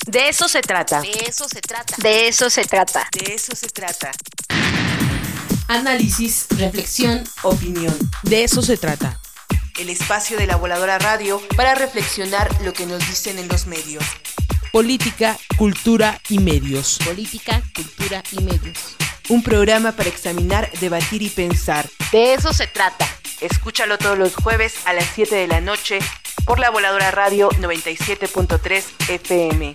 De eso se trata. De eso se trata. De eso se trata. De eso se trata. Análisis, reflexión, opinión. De eso se trata. El espacio de La Voladora Radio para reflexionar lo que nos dicen en los medios. Política, cultura y medios. Política, cultura y medios. Un programa para examinar, debatir y pensar. De eso se trata. Escúchalo todos los jueves a las 7 de la noche por La Voladora Radio 97.3 FM.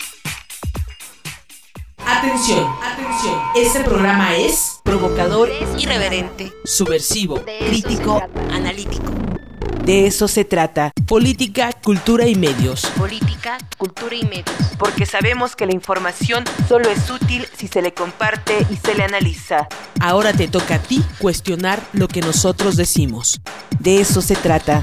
Atención, atención. Este programa es provocador, Irreverente, subversivo, crítico, analítico. De eso se trata. Política, cultura y medios. Política, cultura y medios. Porque sabemos que la información solo es útil si se le comparte y se le analiza. Ahora te toca a ti cuestionar lo que nosotros decimos. De eso se trata.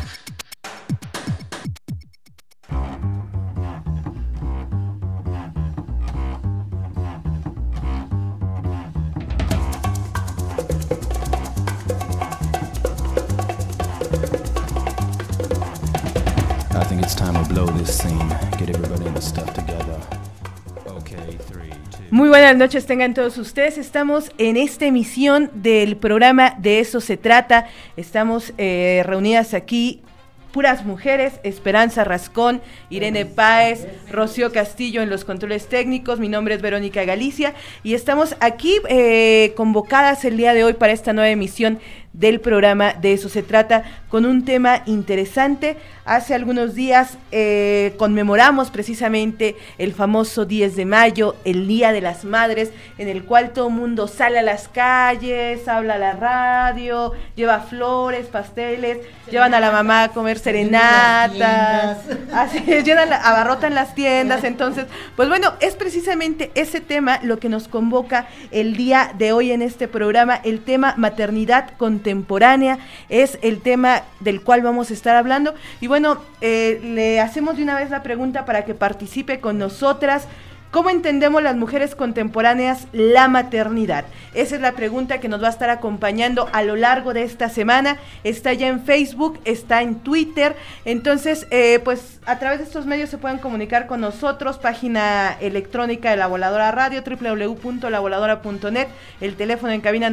I think it's time to blow this scene. Get everybody in the stuff together. Okay, 3, 2. Muy buenas noches tengan todos ustedes. Estamos en esta emisión del programa De eso se trata. Estamos reunidas aquí puras mujeres: Esperanza Rascón, Irene Páez, Rocío Castillo en los controles técnicos. Mi nombre es Verónica Galicia y estamos aquí convocadas el día de hoy para esta nueva emisión del programa De eso se trata, con un tema interesante. Hace algunos días conmemoramos precisamente el famoso 10 de mayo, el Día de las Madres, en el cual todo el mundo sale a las calles, habla a la radio, lleva flores, pasteles, llevan a la mamá a comer serenatas, así es, abarrotan las tiendas. Entonces, pues bueno, es precisamente ese tema lo que nos convoca el día de hoy en este programa. El tema maternidad contemporánea es el tema del cual vamos a estar hablando. Y bueno, le hacemos de una vez la pregunta para que participe con nosotras. ¿Cómo entendemos las mujeres contemporáneas la maternidad? Esa es la pregunta que nos va a estar acompañando a lo largo de esta semana. Está ya en Facebook, está en Twitter. Entonces, pues a través de estos medios se pueden comunicar con nosotros. Página electrónica de La Voladora Radio, www.lavoladora.net. El teléfono en cabina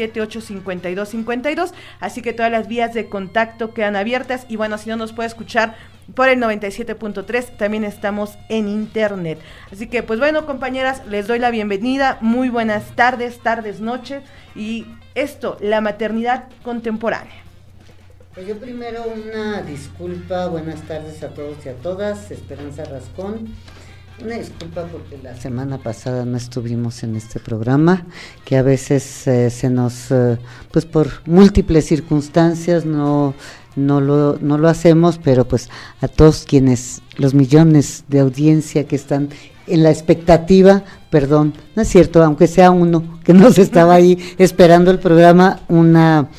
97-852-52. Así que todas las vías de contacto quedan abiertas. Y bueno, si no nos puede escuchar por el 97.3, también estamos en internet. Así que pues bueno, compañeras, les doy la bienvenida. Muy buenas tardes, noches. Y esto, la maternidad contemporánea. Pues yo primero una disculpa, buenas tardes a todos y a todas. Esperanza Rascón, una disculpa porque la semana pasada no estuvimos en este programa, que a veces se nos, pues por múltiples circunstancias no lo hacemos, pero pues a todos quienes, los millones de audiencia que están en la expectativa, perdón, no es cierto, aunque sea uno que nos estaba ahí esperando el programa, una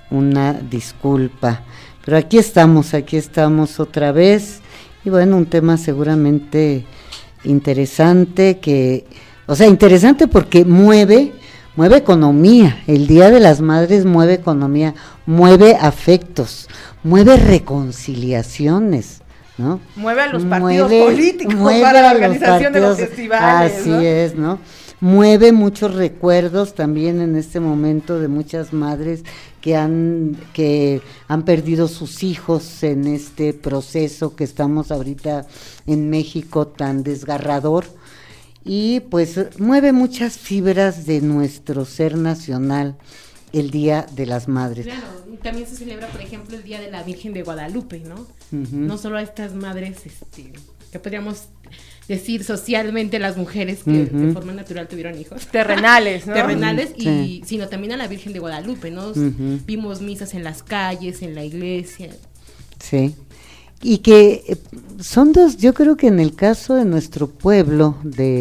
disculpa, pero aquí estamos otra vez. Y bueno, un tema seguramente interesante, interesante porque mueve economía. El Día de las Madres mueve economía, mueve afectos, mueve reconciliaciones, ¿no? Mueve a los partidos políticos para la organización de los festivales, así ¿no? es, ¿no? Mueve muchos recuerdos también en este momento de muchas madres que han perdido sus hijos en este proceso que estamos ahorita en México tan desgarrador. Y pues mueve muchas fibras de nuestro ser nacional el Día de las Madres. Claro, también se celebra, por ejemplo, el Día de la Virgen de Guadalupe, ¿no? Uh-huh. No solo a estas madres, que podríamos decir socialmente las mujeres que de forma natural tuvieron hijos. Terrenales, ¿no? Terrenales, Sí. sino también a la Virgen de Guadalupe, ¿no? Vimos misas en las calles, en la iglesia. Sí. Y que son dos, yo creo que en el caso de nuestro pueblo,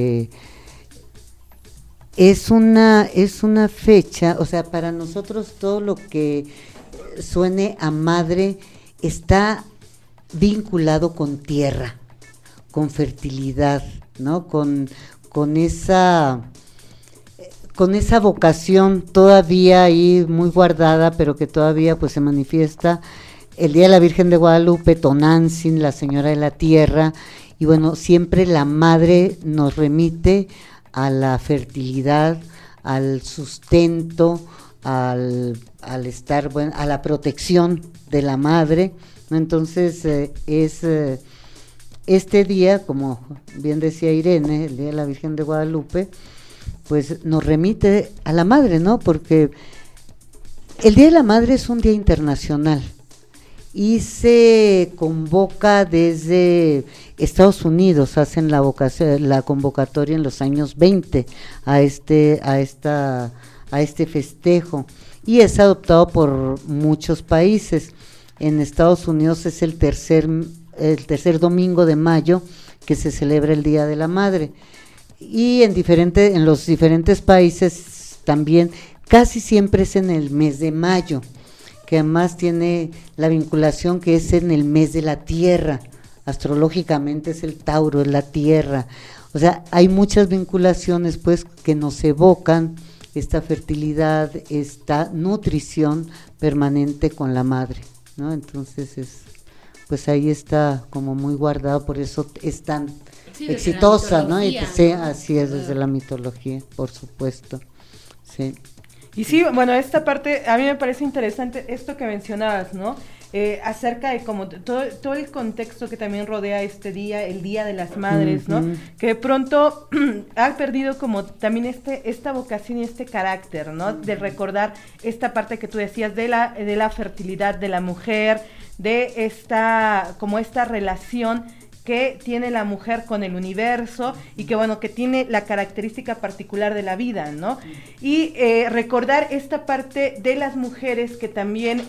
es una fecha, o sea, para nosotros todo lo que suene a madre está vinculado con tierra, con fertilidad, ¿no? Con esa vocación todavía ahí muy guardada, pero que todavía pues se manifiesta. El Día de la Virgen de Guadalupe, Tonantzin, la Señora de la Tierra, y bueno, siempre la madre nos remite a la fertilidad, al sustento, al estar, bueno, a la protección de la madre, ¿no? Entonces este día, como bien decía Irene, el Día de la Virgen de Guadalupe, pues nos remite a la madre, ¿no? Porque el Día de la Madre es un día internacional y se convoca desde Estados Unidos, hacen la convocatoria en los años 20 a este festejo, y es adoptado por muchos países. En Estados Unidos es el tercer domingo de mayo que se celebra el Día de la Madre, y en los diferentes países también casi siempre es en el mes de mayo, que además tiene la vinculación que es en el mes de la tierra, astrológicamente es el Tauro, es la tierra, o sea, hay muchas vinculaciones pues que nos evocan esta fertilidad, esta nutrición permanente con la madre, ¿no? Entonces pues ahí está como muy guardado, por eso es tan exitosa, ¿no? Y sí, así es, desde la mitología, por supuesto, sí. Y sí, bueno, esta parte a mí me parece interesante esto que mencionabas, ¿no? Acerca de como todo el contexto que también rodea este día, el Día de las Madres, ¿no? Que de pronto ha perdido como también esta vocación y este carácter, ¿no? De recordar esta parte que tú decías de la fertilidad de la mujer, de esta relación que tiene la mujer con el universo y que bueno, que tiene la característica particular de la vida, ¿no? Y recordar esta parte de las mujeres que también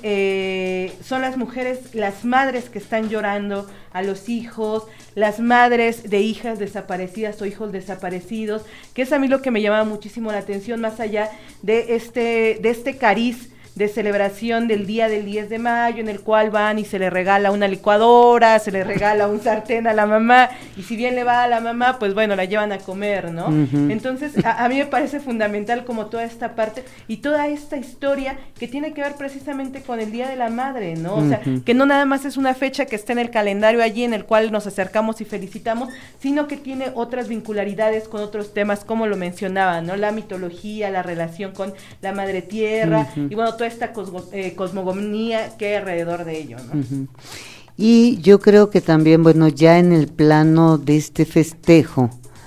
son las madres que están llorando a los hijos, las madres de hijas desaparecidas o hijos desaparecidos, que es a mí lo que me llama muchísimo la atención, más allá de este cariz de celebración del día del 10 de mayo, en el cual van y se le regala una licuadora, se le regala un sartén a la mamá, y si bien le va a la mamá, pues bueno, la llevan a comer, ¿no? Entonces, a mí me parece fundamental como toda esta parte y toda esta historia que tiene que ver precisamente con el Día de la Madre, ¿no? O sea, que no nada más es una fecha que está en el calendario allí en el cual nos acercamos y felicitamos, sino que tiene otras vincularidades con otros temas, como lo mencionaba, ¿no? La mitología, la relación con la Madre Tierra, y bueno, toda esta cosmogonía que hay alrededor de ello, ¿no? Y yo creo que también, bueno, ya en el plano de este festejo,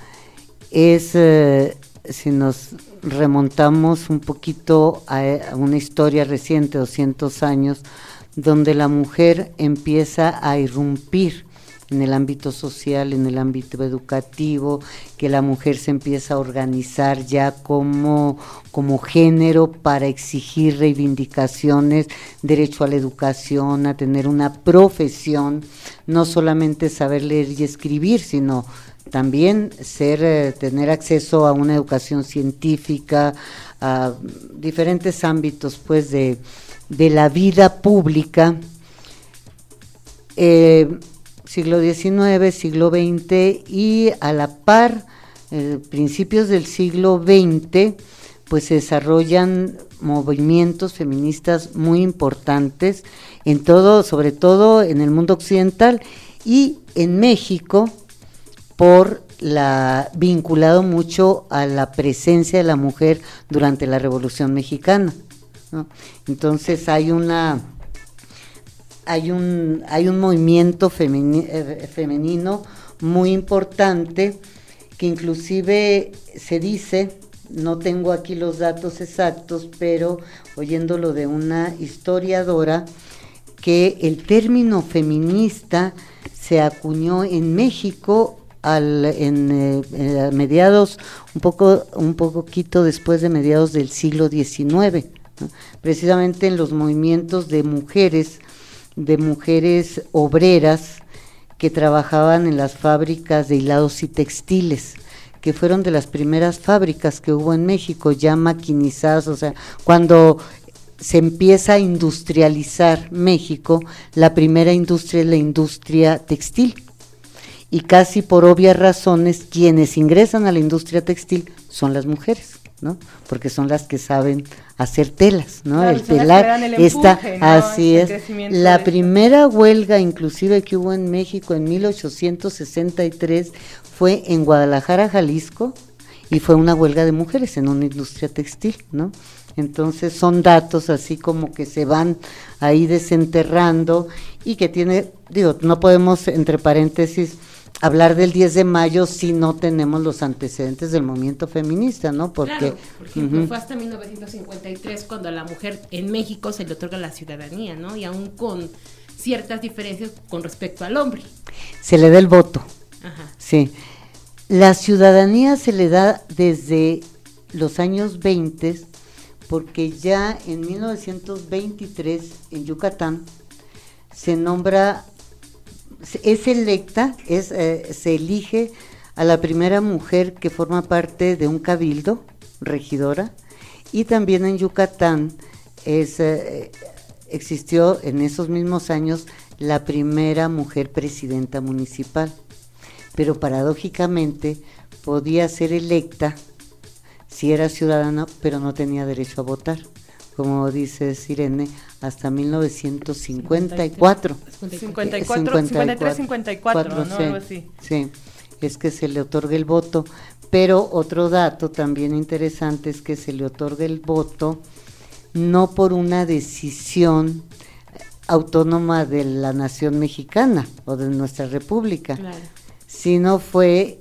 si nos remontamos un poquito a una historia reciente, 200 años, donde la mujer empieza a irrumpir en el ámbito social, en el ámbito educativo, que la mujer se empieza a organizar ya como género para exigir reivindicaciones, derecho a la educación, a tener una profesión, no solamente saber leer y escribir, sino también tener acceso a una educación científica, a diferentes ámbitos pues de la vida pública. Siglo XIX, siglo XX, y a la par, principios del siglo XX, pues se desarrollan movimientos feministas muy importantes sobre todo en el mundo occidental y en México, vinculado mucho a la presencia de la mujer durante la Revolución Mexicana, ¿no? Entonces hay un movimiento femenino muy importante, que inclusive se dice, no tengo aquí los datos exactos, pero oyéndolo de una historiadora, que el término feminista se acuñó en México a mediados, un poquito después de mediados del siglo XIX, ¿no? Precisamente en los movimientos de mujeres obreras que trabajaban en las fábricas de hilados y textiles, que fueron de las primeras fábricas que hubo en México, ya maquinizadas. O sea, cuando se empieza a industrializar México, la primera industria es la industria textil, y casi por obvias razones quienes ingresan a la industria textil son las mujeres, ¿no? Porque son las que saben hacer telas, ¿no? Claro, el son las telar que dan el está, empuje, ¿no? así El es. crecimiento La de primera huelga inclusive que hubo en México en 1863 fue en Guadalajara, Jalisco, y fue una huelga de mujeres en una industria textil, ¿no? Entonces son datos así como que se van ahí desenterrando y que tiene, digo, no podemos entre paréntesis hablar del 10 de mayo si no tenemos los antecedentes del movimiento feminista, ¿no? Porque, claro, por ejemplo, fue hasta 1953 cuando a la mujer en México se le otorga la ciudadanía, ¿no? Y aún con ciertas diferencias con respecto al hombre. se le da el voto. Ajá. Sí. La ciudadanía se le da desde los años 20, porque ya en 1923 en Yucatán se nombra, es electa, se elige a la primera mujer que forma parte de un cabildo, regidora, y también en Yucatán existió en esos mismos años la primera mujer presidenta municipal, pero paradójicamente podía ser electa si era ciudadana, pero no tenía derecho a votar, como dice Irene, hasta 1954. 53, 54, ¿no? Sí, Algo así. sí, es que se le otorga el voto, pero otro dato también interesante es que se le otorga el voto no por una decisión autónoma de la nación mexicana o de nuestra república, Claro. sino fue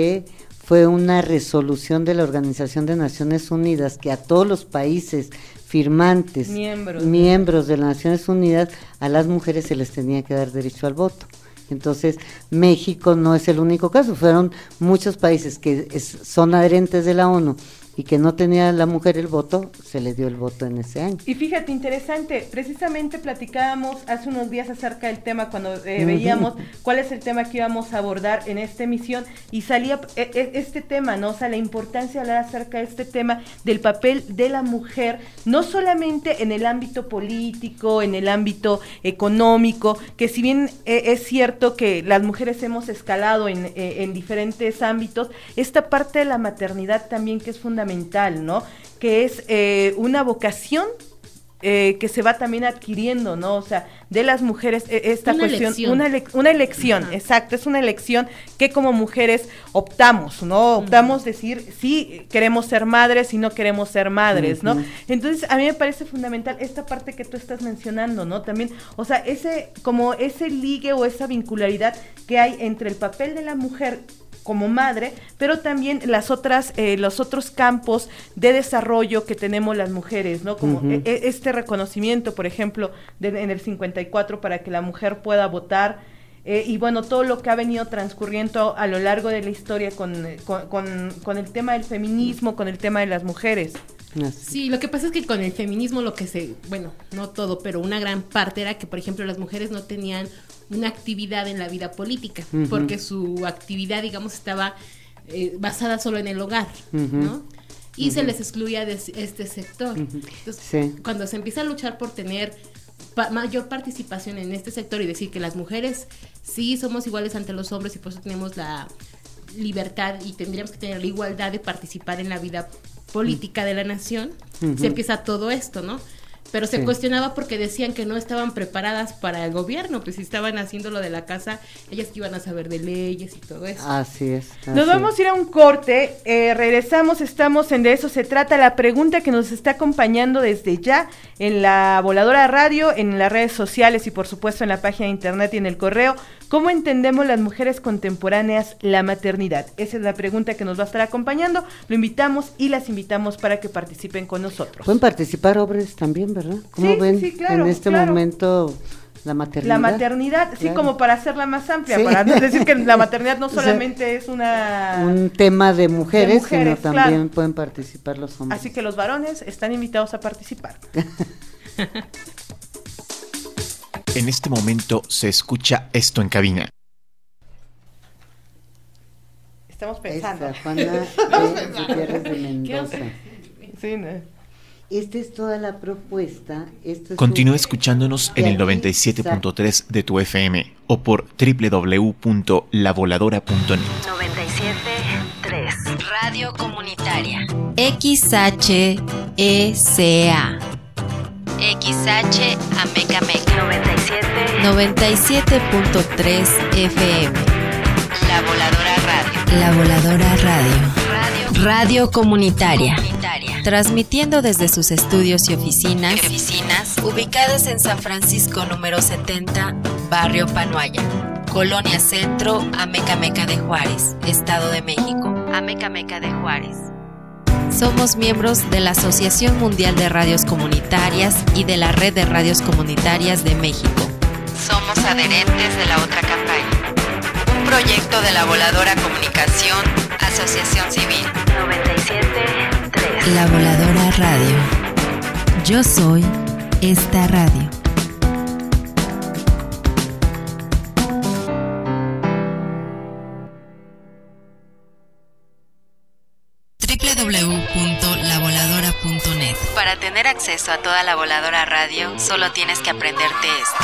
una resolución de la Organización de Naciones Unidas que a todos los países firmantes, miembros de las Naciones Unidas, a las mujeres se les tenía que dar derecho al voto. Entonces, México no es el único caso, fueron muchos países que son adherentes de la ONU y que no tenía la mujer el voto, se le dio el voto en ese año. Y fíjate, interesante, precisamente platicábamos hace unos días acerca del tema cuando veíamos cuál es el tema que íbamos a abordar en esta emisión y salía este tema, ¿no? O sea, la importancia de hablar acerca de este tema del papel de la mujer, no solamente en el ámbito político, en el ámbito económico, que si bien es cierto que las mujeres hemos escalado en diferentes ámbitos, esta parte de la maternidad también que es fundamental, ¿no? Que es una vocación que se va también adquiriendo, ¿no? O sea, de las mujeres, esta Una cuestión, elección. una elección, Ajá. exacto, es una elección que como mujeres optamos, ¿no? Optamos decir, sí, queremos ser madres y no queremos ser madres, ¿no? Entonces, a mí me parece fundamental esta parte que tú estás mencionando, ¿no? También, o sea, ese ligue o esa vincularidad que hay entre el papel de la mujer como madre, pero también los otros campos de desarrollo que tenemos las mujeres, ¿no? Como este reconocimiento, por ejemplo, en el 54 para que la mujer pueda votar, y bueno, todo lo que ha venido transcurriendo a lo largo de la historia con el tema del feminismo, con el tema de las mujeres. Sí, lo que pasa es que con el feminismo bueno, no todo, pero una gran parte era que, por ejemplo, las mujeres no tenían una actividad en la vida política, porque su actividad, digamos, estaba basada solo en el hogar, ¿no? Y se les excluía de este sector. Entonces, cuando se empieza a luchar por tener mayor participación en este sector y decir que las mujeres sí somos iguales ante los hombres y por eso tenemos la libertad y tendríamos que tener la igualdad de participar en la vida política de la nación, se empieza todo esto, ¿no? Pero se cuestionaba porque decían que no estaban preparadas para el gobierno, pues si estaban haciendo lo de la casa, ellas que iban a saber de leyes y todo eso. Así es. Nos vamos a ir a un corte, regresamos, estamos en De Eso Se Trata, la pregunta que nos está acompañando desde ya en la Voladora Radio, en las redes sociales y por supuesto en la página de internet y en el correo. ¿Cómo entendemos las mujeres contemporáneas la maternidad? Esa es la pregunta que nos va a estar acompañando. Lo invitamos y las invitamos para que participen con nosotros. Pueden participar hombres también, ¿verdad? ¿Cómo ven claro, en este momento la maternidad? La maternidad, sí, como para hacerla más amplia, para no decir que la maternidad no solamente es un tema de mujeres, sino también claro. Pueden participar los hombres. Así que los varones están invitados a participar. En este momento se escucha esto en cabina. Estamos pensando. Esta, Juana Gutiérrez de Mendoza. Sí, ¿no? Esta es toda la propuesta. Continúa escuchándonos en el 97.3 de tu FM o por www.lavoladora.net. 97 Radio Comunitaria. XHECA. XH Amecameca. 97.3 FM. La Voladora Radio. La Voladora Radio. Radio Comunitaria. Transmitiendo desde sus estudios y oficinas ubicadas en San Francisco número 70, Barrio Panoaya, Colonia Centro, Amecameca de Juárez, Estado de México. Amecameca de Juárez. Somos miembros de la Asociación Mundial de Radios Comunitarias y de la Red de Radios Comunitarias de México. Somos adherentes de la otra campaña. Un proyecto de la Voladora Comunicación, Asociación Civil. 97.3. La Voladora Radio. Yo soy esta radio. www.lavoladora.net. Para tener acceso a toda La Voladora Radio, solo tienes que aprenderte esto.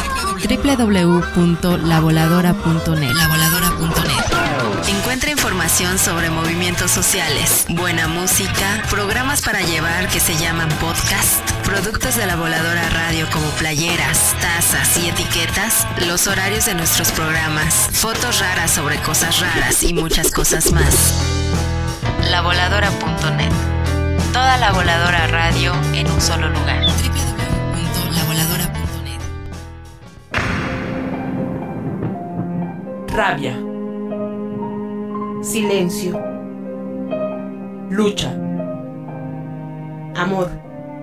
www.lavoladora.net. Encuentra información sobre movimientos sociales, buena música, programas para llevar que se llaman podcast, productos de La Voladora Radio como playeras, tazas y etiquetas, los horarios de nuestros programas, fotos raras sobre cosas raras y muchas cosas más. Lavoladora.net. Toda La Voladora Radio en un solo lugar. www.lavoladora.net. Rabia. Silencio. Lucha. Amor.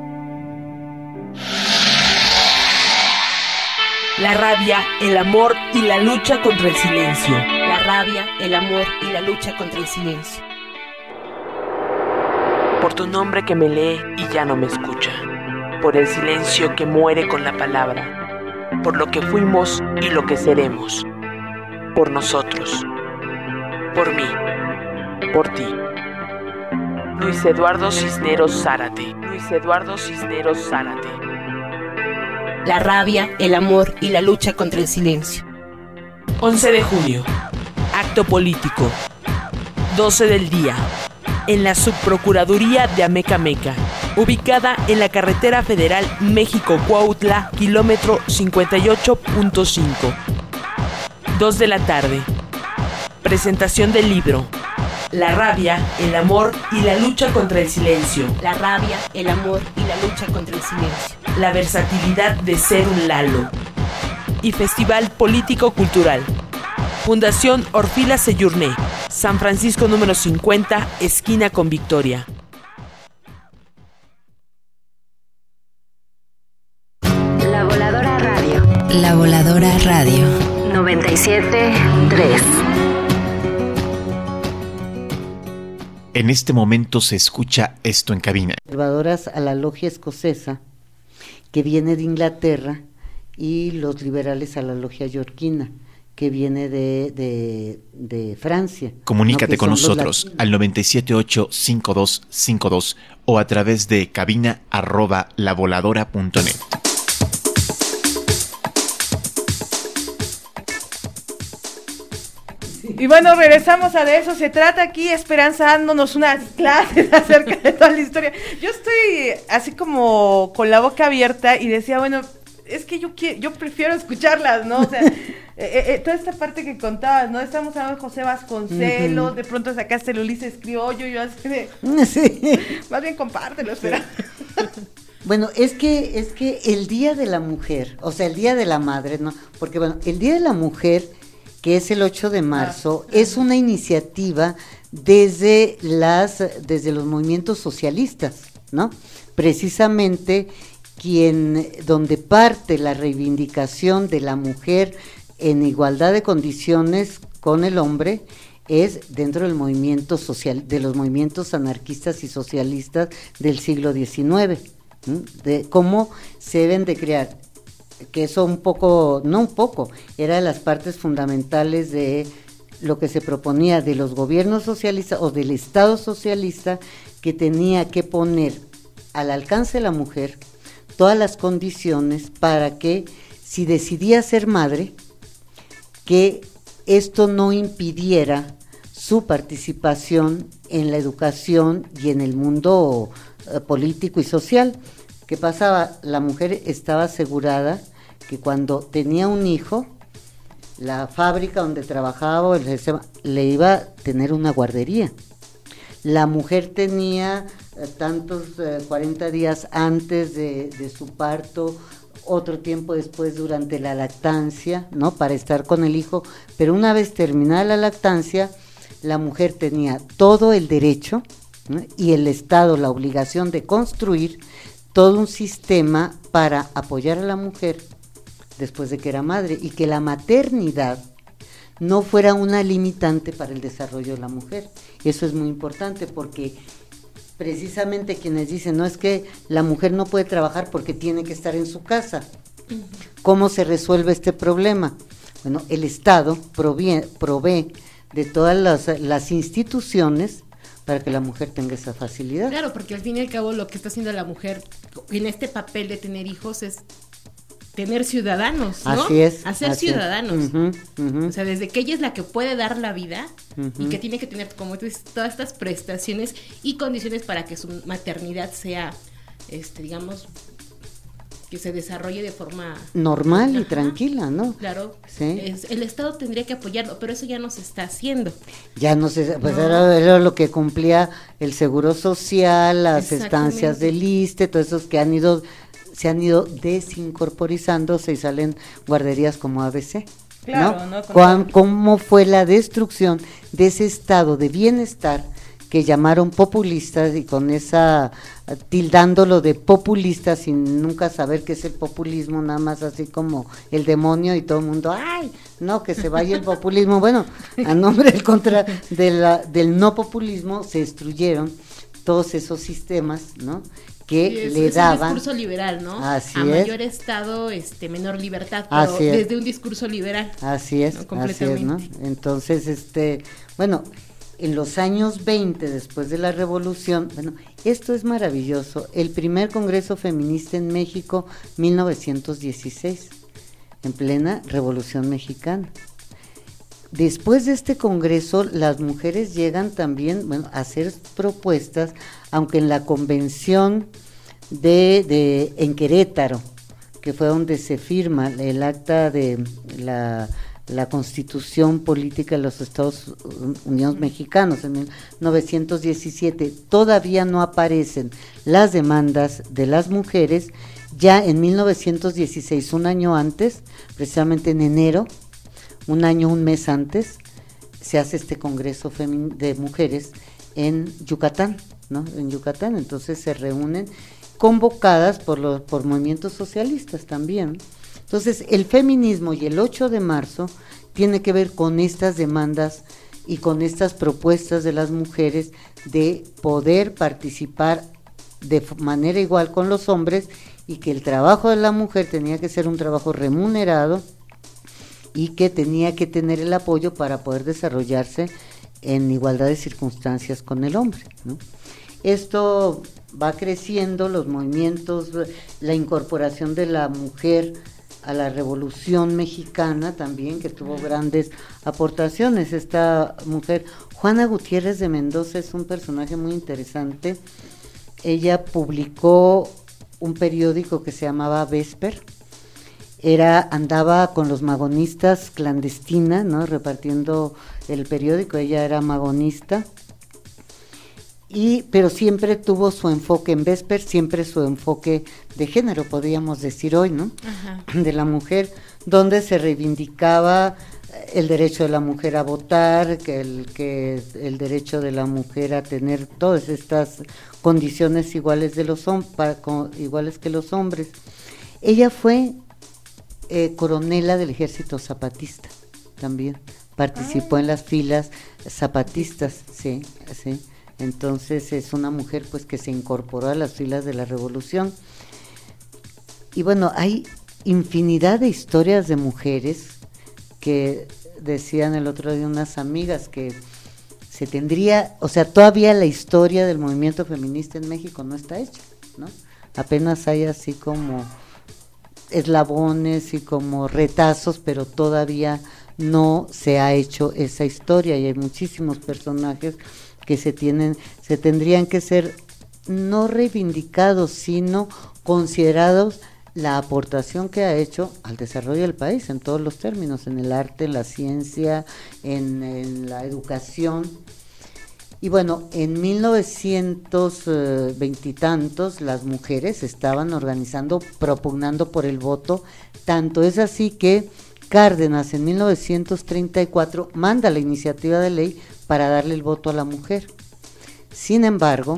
La rabia, el amor y la lucha contra el silencio. La rabia, el amor y la lucha contra el silencio. Por tu nombre que me lee y ya no me escucha. Por el silencio que muere con la palabra. Por lo que fuimos y lo que seremos. Por nosotros. Por mí. Por ti. Luis Eduardo Cisneros Zárate. La rabia, el amor y la lucha contra el silencio. 11 de junio. Acto político. 12 del día. En la Subprocuraduría de Amecameca, ubicada en la carretera federal México-Cuautla, kilómetro 58.5. 2 de la tarde. Presentación del libro La rabia, el amor y la lucha contra el silencio. La rabia, el amor y la lucha contra el silencio. La versatilidad de ser un Lalo. Y Festival Político-Cultural. Fundación Orfila Seyurné, San Francisco número 50, esquina con Victoria. La Voladora Radio. La Voladora Radio. 97.3. En este momento se escucha esto en cabina. Conservadoras a la logia escocesa, que viene de Inglaterra, y los liberales a la logia yorquina, que viene de Francia. Comunícate con nosotros al 978-5252 o a través de cabina@lavoladora.net. Y bueno, regresamos a De Eso Se Trata aquí, Esperanza dándonos unas clases acerca de toda la historia. Yo estoy así como con la boca abierta y decía, bueno, es que yo prefiero escucharlas, ¿no? O sea, toda esta parte que contabas, ¿no? Estamos hablando de José Vasconcelos, de pronto sacaste el Ulises Criollo, yo así de... Sí. Más bien compártelo, Esperanza. Bueno, es que el Día de la Mujer, o sea, el Día de la Madre, ¿no? Porque bueno, el Día de la Mujer, que es el 8 de marzo, es una iniciativa desde los movimientos socialistas, ¿no? Precisamente donde parte la reivindicación de la mujer en igualdad de condiciones con el hombre es dentro del movimiento social, de los movimientos anarquistas y socialistas del siglo XIX, de cómo se deben de crear, que eso era de las partes fundamentales de lo que se proponía de los gobiernos socialistas o del Estado socialista, que tenía que poner al alcance de la mujer todas las condiciones para que, si decidía ser madre, que esto no impidiera su participación en la educación y en el mundo político y social. ¿Qué pasaba? La mujer estaba asegurada que cuando tenía un hijo, la fábrica donde trabajaba le iba a tener una guardería. La mujer tenía 40 días antes de su parto, otro tiempo después durante la lactancia, ¿no? Para estar con el hijo, pero una vez terminada la lactancia, la mujer tenía todo el derecho, ¿no? Y el Estado la obligación de construir todo un sistema para apoyar a la mujer después de que era madre, y que la maternidad no fuera una limitante para el desarrollo de la mujer. Eso es muy importante, porque precisamente quienes dicen, no, es que la mujer no puede trabajar porque tiene que estar en su casa. ¿Cómo se resuelve este problema? Bueno, el Estado provee de todas las instituciones para que la mujer tenga esa facilidad. Claro, porque al fin y al cabo lo que está haciendo la mujer en este papel de tener hijos es tener ciudadanos, ¿no? Así es. Hacer ciudadanos. Es. O sea, desde que ella es la que puede dar la vida y que tiene que tener, como tú dices, todas estas prestaciones y condiciones para que su maternidad sea, digamos, que se desarrolle de forma normal y tranquila, ¿no? Claro. Sí. El Estado tendría que apoyarlo, pero eso ya no se está haciendo. Ya no se, pues no. Era lo que cumplía el Seguro Social, las estancias del ISSSTE, todos esos que se han ido desincorporizándose y salen guarderías como ABC. Claro, ¿no? ¿Cómo fue la destrucción de ese estado de bienestar que llamaron populistas, y con esa, tildándolo de populista sin nunca saber qué es el populismo, nada más así como el demonio, y todo el mundo, ¡ay! No, que se vaya el populismo. Bueno, a nombre del no populismo se destruyeron todos esos sistemas, ¿no? Que le daban. Un discurso liberal, ¿no? Así a es. Mayor Estado, menor libertad, pero desde un discurso liberal. Así es, ¿no? así es, ¿no? Entonces, bueno, en los años 20, después de la Revolución, bueno, esto es maravilloso, el primer Congreso Feminista en México, 1916, en plena Revolución Mexicana. Después de este congreso, las mujeres llegan también, bueno, a hacer propuestas, aunque en la convención en Querétaro, que fue donde se firma el acta de la Constitución Política de los Estados Unidos Mexicanos en 1917, todavía no aparecen las demandas de las mujeres. Ya en 1916, un año antes, precisamente en enero, un mes antes, se hace este Congreso de Mujeres en Yucatán, ¿no? En Yucatán, entonces se reúnen convocadas por movimientos socialistas también. Entonces, el feminismo y el 8 de marzo tiene que ver con estas demandas y con estas propuestas de las mujeres de poder participar de manera igual con los hombres, y que el trabajo de la mujer tenía que ser un trabajo remunerado y que tenía que tener el apoyo para poder desarrollarse en igualdad de circunstancias con el hombre, ¿no? Esto va creciendo, los movimientos, la incorporación de la mujer a la Revolución Mexicana también, que tuvo grandes aportaciones. Esta mujer, Juana Gutiérrez de Mendoza, es un personaje muy interesante. Ella publicó un periódico que se llamaba Vesper. Andaba con los magonistas clandestina, ¿no? Repartiendo el periódico. Ella era magonista, pero siempre tuvo su enfoque en Vesper, siempre su enfoque de género, podríamos decir hoy, ¿no? Ajá. De la mujer, donde se reivindicaba el derecho de la mujer a votar, que el derecho de la mujer a tener todas estas condiciones iguales iguales que los hombres. Ella fue coronela del Ejército Zapatista también, participó en las filas zapatistas, sí. Entonces es una mujer pues que se incorporó a las filas de la revolución. Y bueno, hay infinidad de historias de mujeres que decían el otro día unas amigas que se tendría, o sea, todavía la historia del movimiento feminista en México no está hecha, ¿no? Apenas hay así como eslabones y como retazos, pero todavía no se ha hecho esa historia, y hay muchísimos personajes que se tendrían que ser no reivindicados, sino considerados la aportación que ha hecho al desarrollo del país en todos los términos, en el arte, en la ciencia, en la educación. Y bueno, en 1920 y tantos las mujeres estaban organizando, propugnando por el voto, tanto es así que Cárdenas en 1934 manda la iniciativa de ley para darle el voto a la mujer. Sin embargo,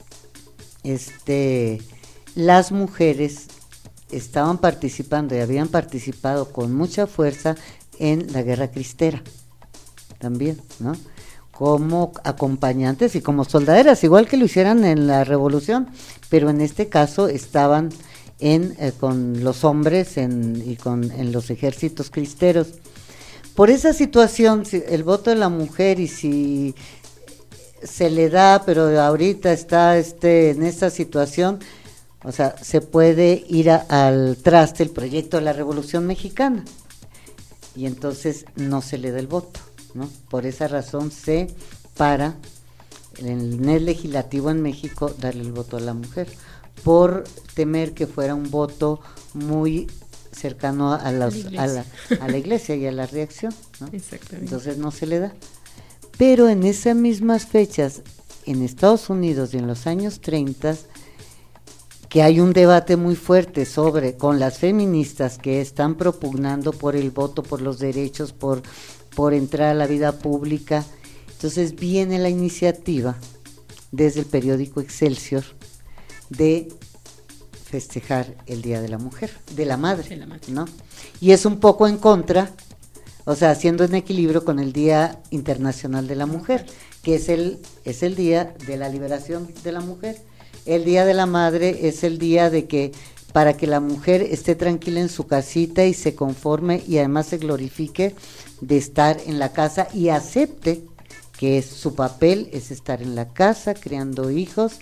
las mujeres estaban participando y habían participado con mucha fuerza en la Guerra Cristera también, ¿no? Como acompañantes y como soldaderas, igual que lo hicieran en la Revolución, pero en este caso estaban con los hombres en los ejércitos cristeros. Por esa situación, el voto de la mujer, y si se le da, pero ahorita está en esta situación, o sea, se puede ir al traste el proyecto de la Revolución Mexicana, y entonces no se le da el voto, ¿no? Por esa razón se para en el legislativo en México darle el voto a la mujer, por temer que fuera un voto muy cercano a la iglesia y a la reacción, ¿no? Exactamente. Entonces no se le da. Pero en esas mismas fechas, en Estados Unidos y en los años 30, que hay un debate muy fuerte con las feministas que están propugnando por el voto, por los derechos, por entrar a la vida pública. Entonces viene la iniciativa desde el periódico Excelsior de festejar el Día de la Mujer, de la Madre, ¿no? Y es un poco en contra, o sea, haciendo en equilibrio con el Día Internacional de la Mujer, que es el día de la liberación de la mujer. El Día de la Madre es el día para que la mujer esté tranquila en su casita y se conforme y además se glorifique de estar en la casa y acepte que su papel es estar en la casa, criando hijos.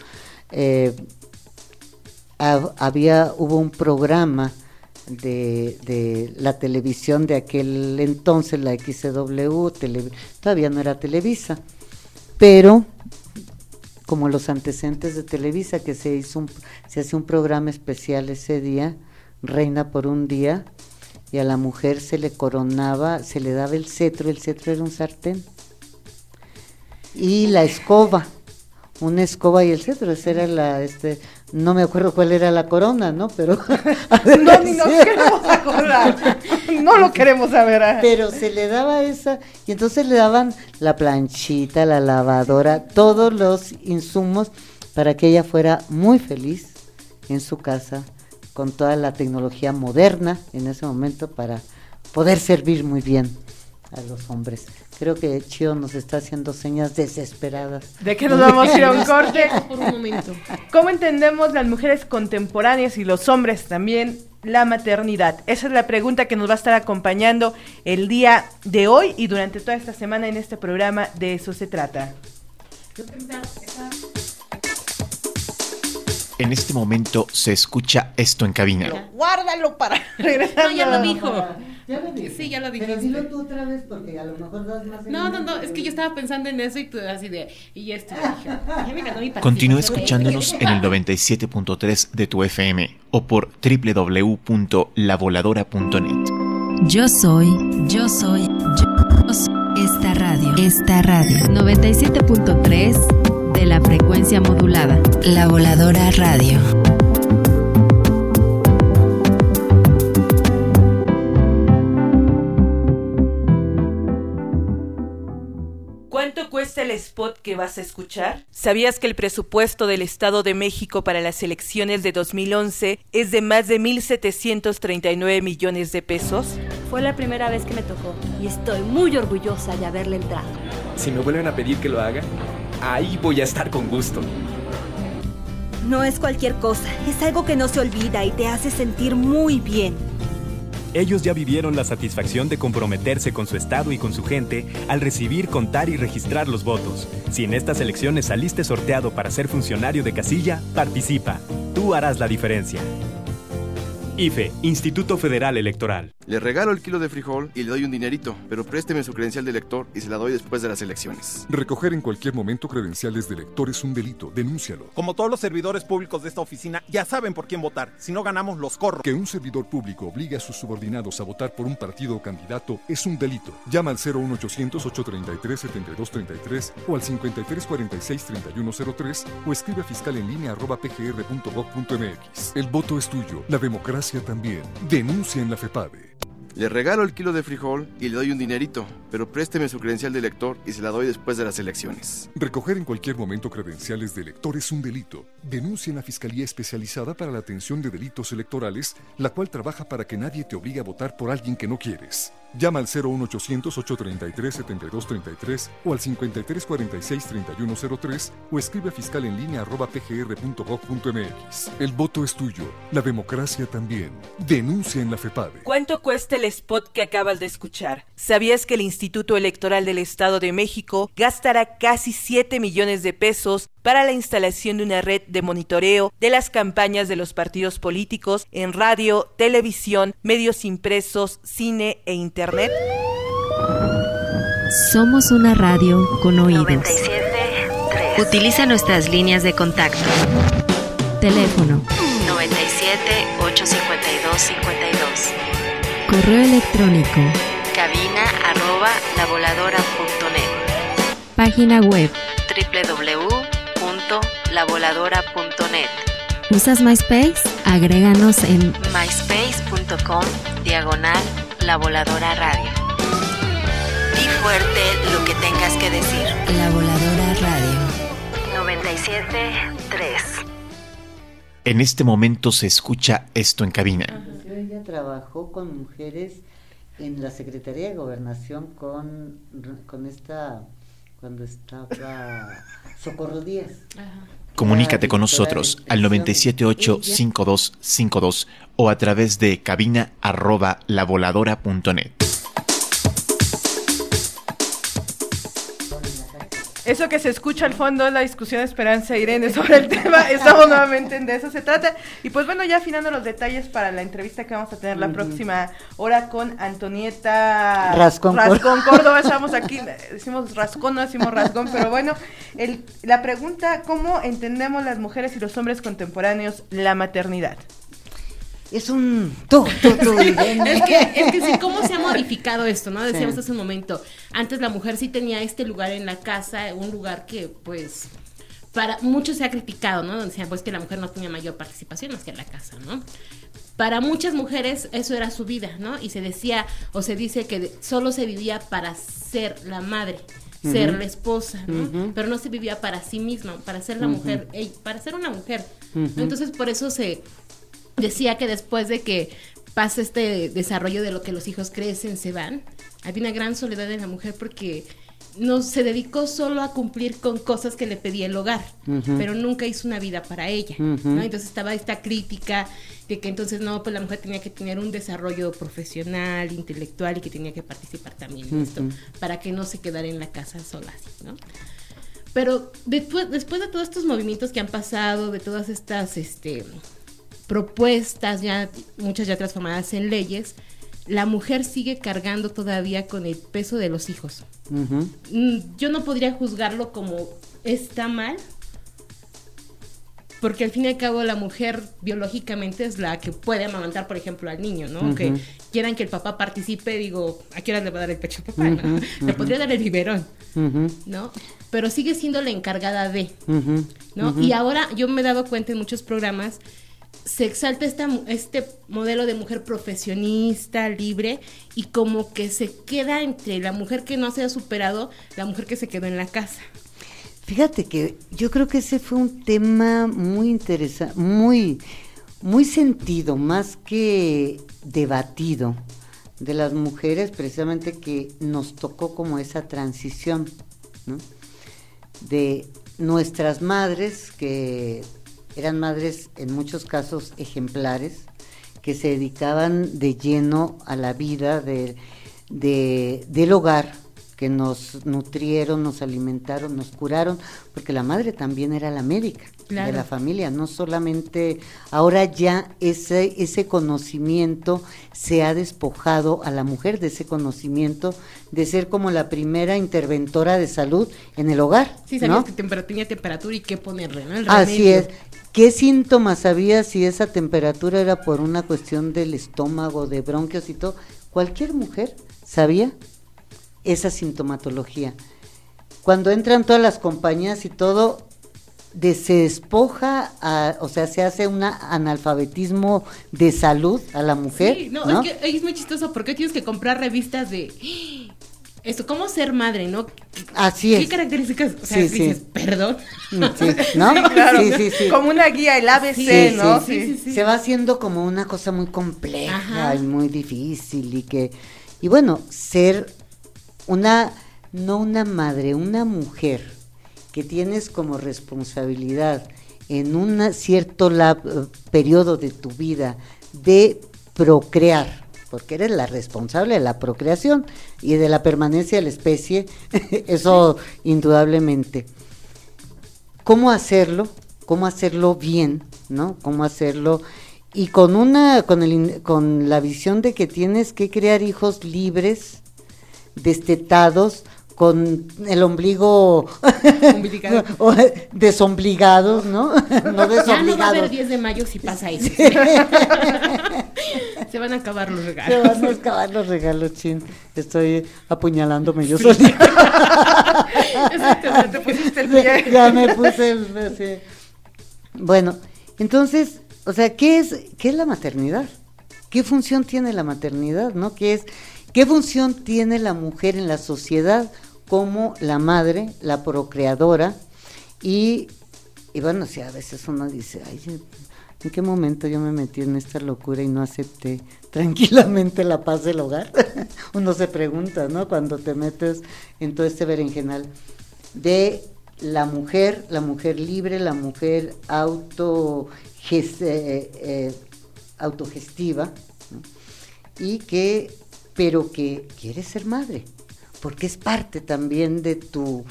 Hubo un programa de la televisión de aquel entonces, la XCW, todavía no era Televisa, pero como los antecedentes de Televisa, que se hacía un programa especial ese día, Reina por un Día, y a la mujer se le coronaba, se le daba el cetro era un sartén, y la escoba, una escoba y el cetro, esa era no me acuerdo cuál era la corona, ¿no? Pero no, ni nos queremos acordar, no lo queremos saber. Pero se le daba esa, y entonces le daban la planchita, la lavadora, todos los insumos para que ella fuera muy feliz en su casa, con toda la tecnología moderna en ese momento para poder servir muy bien a los hombres. Creo que Chio nos está haciendo señas desesperadas. ¿De qué nos vamos a ir a un corte? Por un momento. ¿Cómo entendemos las mujeres contemporáneas y los hombres también la maternidad? Esa es la pregunta que nos va a estar acompañando el día de hoy y durante toda esta semana en este programa. De eso se trata. En este momento se escucha esto en cabina. Guárdalo para regresar. No, ya lo dijo. ¿Ya lo dije? Sí, ya lo dijiste. Pero dilo tú otra vez porque a lo mejor das más. No, es que yo estaba pensando en eso y tú así y esto. Dije, ya me ganó mi participación. Continúa escuchándonos en el 97.3 de tu FM o por www.lavoladora.net. Yo soy esta radio 97.3 de la frecuencia modulada. La Voladora Radio. ¿Cuánto cuesta el spot que vas a escuchar? ¿Sabías que el presupuesto del Estado de México para las elecciones de 2011 es de más de 1,739 millones de pesos? Fue la primera vez que me tocó y estoy muy orgullosa de haberle entrado. Si me vuelven a pedir que lo haga, ahí voy a estar con gusto. No es cualquier cosa, es algo que no se olvida y te hace sentir muy bien. Ellos ya vivieron la satisfacción de comprometerse con su estado y con su gente al recibir, contar y registrar los votos. Si en estas elecciones saliste sorteado para ser funcionario de casilla, participa. Tú harás la diferencia. IFE, Instituto Federal Electoral. Le regalo el kilo de frijol y le doy un dinerito, pero présteme su credencial de elector y se la doy después de las elecciones. Recoger en cualquier momento credenciales de elector es un delito, denúncialo. Como todos los servidores públicos de esta oficina, ya saben por quién votar. Si no ganamos, los corro. Que un servidor público obligue a sus subordinados a votar por un partido o candidato es un delito. Llama al 01800-833-7233 o al 5346-3103 o escribe a fiscalenlinea@pgr.gov.mx. El voto es tuyo, la democracia también. Denuncia en la FEPADE. Le regalo el kilo de frijol y le doy un dinerito, pero présteme su credencial de elector y se la doy después de las elecciones. Recoger en cualquier momento credenciales de elector es un delito. Denuncia en la Fiscalía Especializada para la Atención de Delitos Electorales, la cual trabaja para que nadie te obligue a votar por alguien que no quieres. Llama al 01800-833-7233 o al 5346-3103 o escribe a fiscalenlinea@pgr.gov.mx. El voto es tuyo, la democracia también. Denuncia en la FEPADE. ¿Cuánto cuesta el spot que acabas de escuchar? ¿Sabías que el Instituto Electoral del Estado de México gastará casi 7 millones de pesos para la instalación de una red de monitoreo de las campañas de los partidos políticos en radio, televisión, medios impresos, cine e internet? Somos una radio con oídos. 97.3. Utiliza nuestras líneas de contacto. Teléfono 97-852-52. Correo electrónico cabina@lavoladora.net. Página web www.lavoladora.net. ¿Usas MySpace? Agréganos en myspace.com/La Voladora Radio. Di fuerte lo que tengas que decir. La Voladora Radio 97.3. En este momento se escucha esto en cabina. Ella trabajó con mujeres en la Secretaría de Gobernación con esta, cuando estaba Socorro Díaz. Comunícate con nosotros al 978-5252 o a través de cabina@lavoladora.net. Eso que se escucha al fondo es la discusión de Esperanza e Irene sobre el tema. Estamos nuevamente en De Eso Se Trata. Y pues bueno, ya afinando los detalles para la entrevista que vamos a tener la próxima hora con Antonieta Rascón Córdoba. Estamos aquí, decimos Rascón, no decimos Rasgón, pero bueno, la pregunta, ¿cómo entendemos las mujeres y los hombres contemporáneos la maternidad? Es un es que sí, ¿cómo se ha modificado esto, no? Decíamos hace un momento, antes la mujer sí tenía este lugar en la casa, un lugar que pues para muchos se ha criticado, ¿no? Decían pues que la mujer no tenía mayor participación más que en la casa, ¿no? Para muchas mujeres eso era su vida, ¿no? Y se decía o se dice que solo se vivía para ser la madre, ser la esposa, ¿no? Pero no se vivía para sí misma, para ser la mujer, para ser una mujer. Entonces por eso se decía que después de que pasa este desarrollo de lo que los hijos crecen, se van, había una gran soledad en la mujer porque no se dedicó solo a cumplir con cosas que le pedía el hogar, pero nunca hizo una vida para ella, ¿no? Entonces estaba esta crítica de que entonces no, pues la mujer tenía que tener un desarrollo profesional, intelectual y que tenía que participar también en esto para que no se quedara en la casa sola, así, ¿no? Pero después de todos estos movimientos que han pasado, de todas estas propuestas, ya muchas ya transformadas en leyes, la mujer sigue cargando todavía con el peso de los hijos. Yo no podría juzgarlo como está mal, porque al fin y al cabo la mujer biológicamente es la que puede amamantar, por ejemplo, al niño, ¿no? Aunque quieran que el papá participe, digo, ¿a qué hora le va a dar el pecho al papá? ¿No? Le podría dar el biberón, ¿no? Pero sigue siendo la encargada de, ¿no? Y ahora yo me he dado cuenta en muchos programas se exalta este modelo de mujer profesionista, libre, y como que se queda entre la mujer que no se ha superado, la mujer que se quedó en la casa. Fíjate que yo creo que ese fue un tema muy interesante, muy sentido, más que debatido, de las mujeres, precisamente que nos tocó como esa transición, ¿no? De nuestras madres, que eran madres en muchos casos ejemplares, que se dedicaban de lleno a la vida del hogar, que nos nutrieron, nos alimentaron, nos curaron, porque la madre también era la médica de la familia, no solamente, ahora ya ese conocimiento se ha despojado a la mujer de ese conocimiento de ser como la primera interventora de salud en el hogar. Sí, sabías que tenía temperatura y qué ponerle, ¿no? Así es. ¿Qué síntomas sabías si esa temperatura era por una cuestión del estómago, de bronquios y todo? Cualquier mujer sabía esa sintomatología. Cuando entran todas las compañías y todo, se despoja, o sea, se hace un analfabetismo de salud a la mujer. Sí, no, es que es muy chistoso porque tienes que comprar revistas de esto, cómo ser madre, ¿no? Así es. ¿Qué características? O sea, dices, perdón. Sí, ¿no? Sí, claro. Sí. Como una guía, el ABC, ¿no? Sí. Se va haciendo como una cosa muy compleja y muy difícil y bueno, ser no una madre, una mujer que tienes como responsabilidad en un cierto periodo de tu vida de procrear, porque eres la responsable de la procreación y de la permanencia de la especie, eso indudablemente. ¿Cómo hacerlo bien, ¿no? ¿Cómo hacerlo? Y con la visión de que tienes que crear hijos libres, destetados, con el ombligo desobligados, ¿no? No desobligados. Ya no va a haber 10 de mayo si pasa eso. Se van a acabar los regalos. Se van a acabar los regalos, chin. Estoy apuñalándome yo solita. Exactamente, pusiste el pie. Ya me puse el pie. Bueno, entonces, o sea, ¿qué es la maternidad? ¿Qué función tiene la maternidad, no? ¿Qué función tiene la mujer en la sociedad como la madre, la procreadora? Y bueno, si a veces uno dice, ay, ¿en qué momento yo me metí en esta locura y no acepté tranquilamente la paz del hogar? Uno se pregunta, ¿no? Cuando te metes en todo este berenjenal de la mujer libre, la mujer autogestiva, ¿no? Pero que quiere ser madre, porque es parte también de tu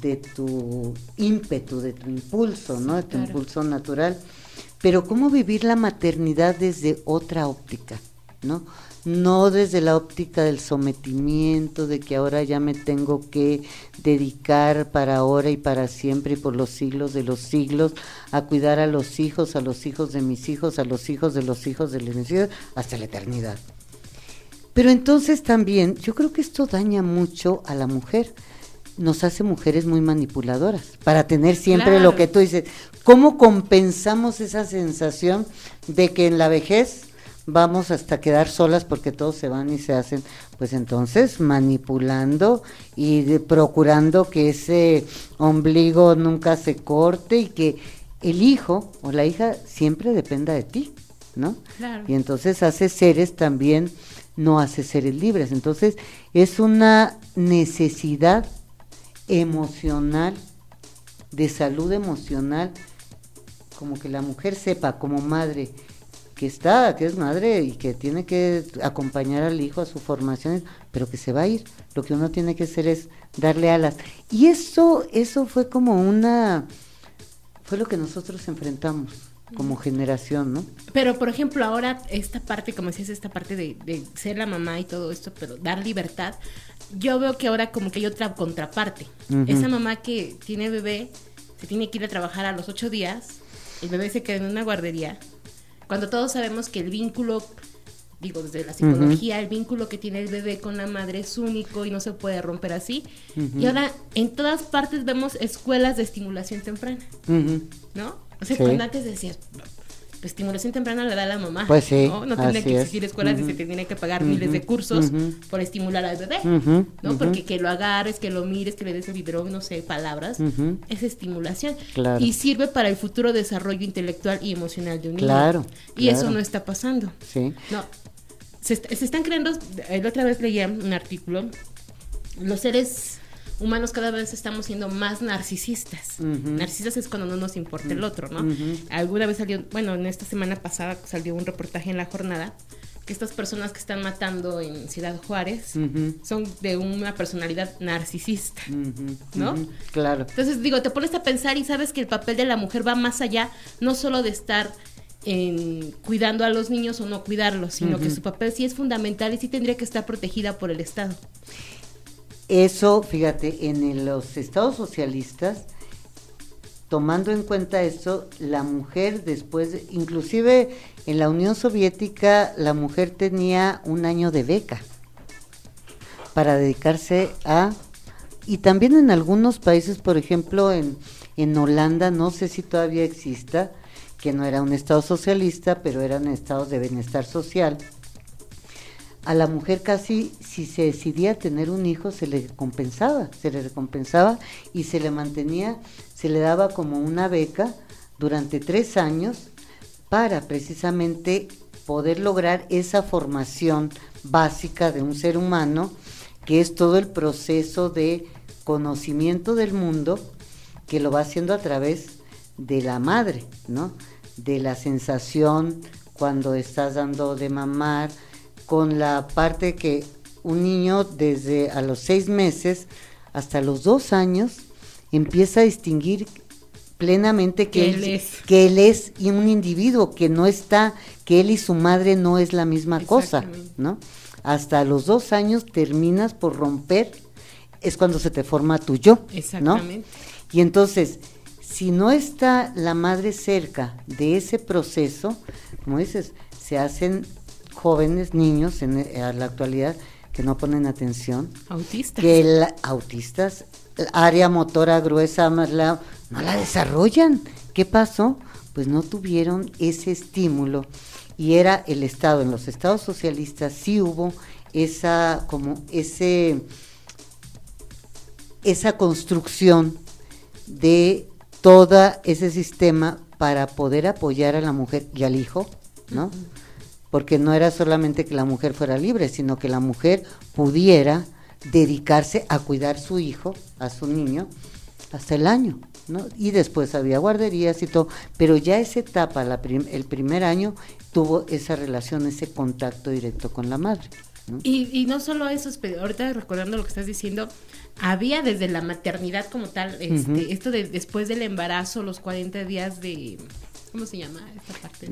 ímpetu, de tu impulso, ¿no? De tu impulso natural. Pero cómo vivir la maternidad desde otra óptica, ¿no? No desde la óptica del sometimiento, de que ahora ya me tengo que dedicar para ahora y para siempre y por los siglos de los siglos a cuidar a los hijos de mis hijos, a los hijos de los hijos de mis hijos, hasta la eternidad. Pero entonces también, yo creo que esto daña mucho a la mujer, nos hace mujeres muy manipuladoras, para tener siempre lo que tú dices. ¿Cómo compensamos esa sensación de que en la vejez vamos hasta quedar solas porque todos se van y se hacen? Pues entonces manipulando y procurando que ese ombligo nunca se corte y que el hijo o la hija siempre dependa de ti, ¿no? Claro. Y entonces hace seres también, no hace seres libres. Entonces es una necesidad emocional, de salud emocional, como que la mujer sepa como madre que es madre y que tiene que acompañar al hijo a su formación, pero que se va a ir. Lo que uno tiene que hacer es darle alas. Y eso fue como fue lo que nosotros enfrentamos como generación, ¿no? Pero, por ejemplo, ahora esta parte, como decías, esta parte de ser la mamá y todo esto, pero dar libertad, yo veo que ahora como que hay otra contraparte. Uh-huh. Esa mamá que tiene bebé, se tiene que ir a trabajar a los 8 días, el bebé se queda en una guardería, cuando todos sabemos que el vínculo, digo, desde la psicología, uh-huh, el vínculo que tiene el bebé con la madre es único y no se puede romper así. Uh-huh. Y ahora en todas partes vemos escuelas de estimulación temprana, uh-huh, ¿no? O sea, sí, cuando antes decías, estimulación temprana le da a la mamá, pues sí, ¿no? No tendría que existir escuelas, uh-huh, y se tendría que pagar, uh-huh, miles de cursos, uh-huh, por estimular al bebé, uh-huh, ¿no? Uh-huh. Porque que lo agarres, que lo mires, que le des el biberón, no sé, palabras, uh-huh, es estimulación. Claro. Y sirve para el futuro desarrollo intelectual y emocional de un niño. Claro. Y eso no está pasando. Sí. No. Se están creando, la otra vez leía un artículo, los seres humanos cada vez estamos siendo más narcisistas. Uh-huh. Narcisistas es cuando no nos importa el otro, ¿no? Uh-huh. Alguna vez salió, bueno, en esta semana pasada salió un reportaje en La Jornada que estas personas que están matando en Ciudad Juárez son de una personalidad narcisista, ¿no? Claro. Entonces, digo, te pones a pensar y sabes que el papel de la mujer va más allá, no solo de estar cuidando a los niños o no cuidarlos, sino que su papel sí es fundamental y sí tendría que estar protegida por el Estado. Eso, fíjate, en los estados socialistas, tomando en cuenta eso, la mujer después, inclusive en la Unión Soviética, la mujer tenía 1 año de beca para dedicarse y también en algunos países, por ejemplo, en Holanda, no sé si todavía exista, que no era un estado socialista, pero eran estados de bienestar social. A la mujer casi, si se decidía tener un hijo, se le recompensaba y se le mantenía, se le daba como una beca durante 3 años para precisamente poder lograr esa formación básica de un ser humano, que es todo el proceso de conocimiento del mundo, que lo va haciendo a través de la madre, ¿no? De la sensación cuando estás dando de mamar, con la parte que un niño desde a los 6 meses hasta los 2 años empieza a distinguir plenamente que él es y un individuo que no está, que él y su madre no es la misma cosa, ¿no? Hasta los 2 años terminas por romper, es cuando se te forma tu yo, ¿no? Y entonces, si no está la madre cerca de ese proceso, como dices, se hacen jóvenes, niños a la actualidad que no ponen atención. Autistas, área motora gruesa, no la desarrollan. ¿Qué pasó? Pues no tuvieron ese estímulo, y era el Estado. En los estados socialistas sí hubo esa construcción de todo ese sistema para poder apoyar a la mujer y al hijo, ¿no? Porque no era solamente que la mujer fuera libre, sino que la mujer pudiera dedicarse a cuidar su hijo, a su niño, hasta el año, ¿no? Y después había guarderías y todo, pero ya esa etapa, el primer año, tuvo esa relación, ese contacto directo con la madre, ¿no? Y no solo eso, ahorita recordando lo que estás diciendo, había desde la maternidad como tal, esto de después del embarazo, los 40 días de... ¿Cómo se llama esta parte?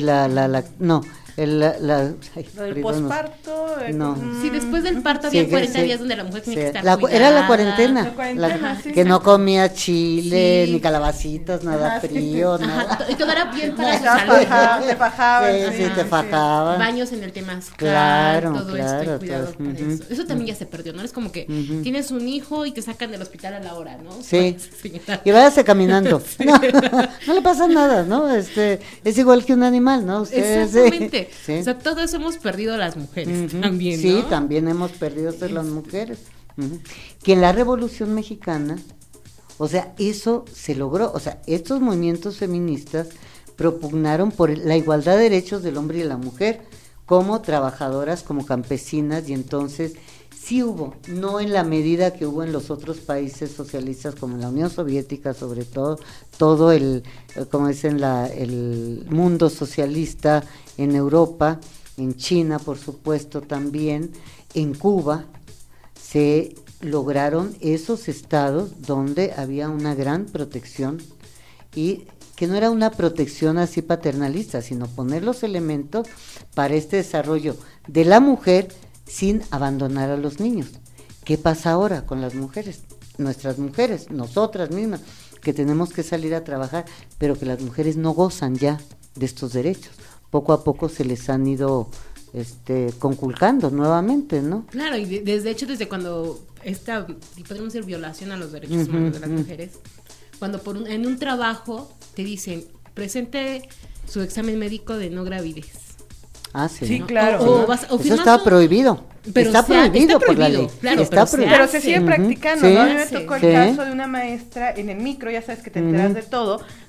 El posparto. No. Sí, después del parto había 40 días donde la mujer tenía que estar cuidada. Era la cuarentena, Sí. Que no comía chile, ni calabacitas, nada frío, nada. Y todo era bien para su salud. Te fajaban. Te fajaban. Baños en el temazcal, claro, todo esto y cuidado para eso. Eso también ya se perdió, ¿no? Es como que tienes un hijo y te sacan del hospital a la hora, ¿no? Sí. Y váyase caminando. Sí. No le pasa nada, ¿no? Es igual que un animal, ¿no? Ustedes, exactamente. Sí. O sea, todos hemos perdido las mujeres también, ¿no? Sí, también hemos perdido las mujeres. Que en la Revolución Mexicana, o sea, eso se logró. O sea, estos movimientos feministas propugnaron por la igualdad de derechos del hombre y de la mujer, como trabajadoras, como campesinas, y entonces sí hubo, no en la medida que hubo en los otros países socialistas, como en la Unión Soviética, sobre todo como dicen, el mundo socialista en Europa, en China, por supuesto, también, en Cuba, se lograron esos estados donde había una gran protección, y que no era una protección así paternalista, sino poner los elementos para este desarrollo de la mujer sin abandonar a los niños. ¿Qué pasa ahora con las mujeres? Nuestras mujeres, nosotras mismas, que tenemos que salir a trabajar, pero que las mujeres no gozan ya de estos derechos. Poco a poco se les han ido conculcando nuevamente, ¿no? Claro, y desde cuando podemos decir violación a los derechos humanos de las mujeres, cuando en un trabajo te dicen, presente su examen médico de no gravidez. Ah, sí. Sí, ¿no? claro. Eso está prohibido. Pero está prohibido por la ley. Claro, pero se sigue practicando, sí, ¿no? A mí me tocó el caso de una maestra en el micro, ya sabes que te enteras de todo,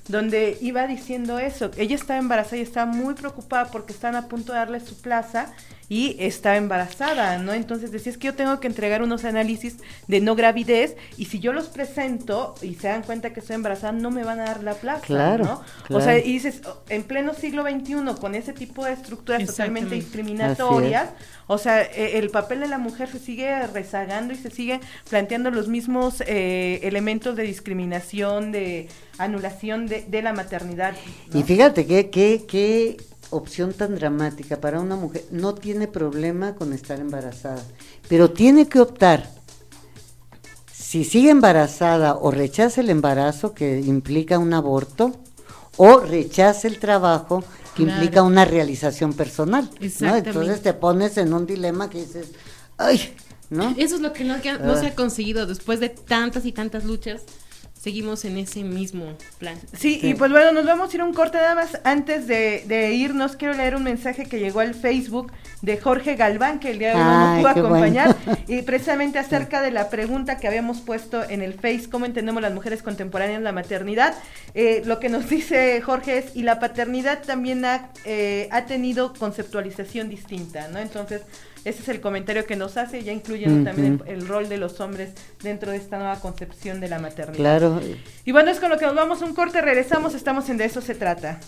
donde iba diciendo eso. Ella estaba embarazada y estaba muy preocupada porque estaban a punto de darle su plaza y estaba embarazada, ¿no? Entonces decía, es que yo tengo que entregar unos análisis de no gravidez y si yo los presento y se dan cuenta que estoy embarazada, no me van a dar la plaza, claro, ¿no? Claro. O sea, y dices, en pleno siglo XXI, con ese tipo de estructuras totalmente discriminatorias, o sea, el papel de la mujer se sigue rezagando y se sigue planteando los mismos elementos de discriminación, de anulación de la maternidad, ¿no? Y fíjate que opción tan dramática para una mujer. No tiene problema con estar embarazada, pero tiene que optar si sigue embarazada o rechaza el embarazo, que implica un aborto, o rechaza el trabajo, que implica una realización personal, ¿no? Entonces te pones en un dilema que dices, ay, ¿no? Eso es lo que no se ha conseguido después de tantas y tantas luchas. Seguimos en ese mismo plan. Sí, y pues bueno, nos vamos a ir a un corte nada más. Antes de irnos, quiero leer un mensaje que llegó al Facebook de Jorge Galván, que el día de hoy no nos pudo acompañar, y precisamente acerca de la pregunta que habíamos puesto en el Face, ¿cómo entendemos las mujeres contemporáneas la maternidad? Lo que nos dice Jorge es, y la paternidad también ha tenido conceptualización distinta, ¿no? Entonces, ese es el comentario que nos hace, ya incluyendo también el rol de los hombres dentro de esta nueva concepción de la maternidad. Claro. Y bueno, es con lo que nos vamos a un corte, regresamos, estamos en De Eso Se Trata.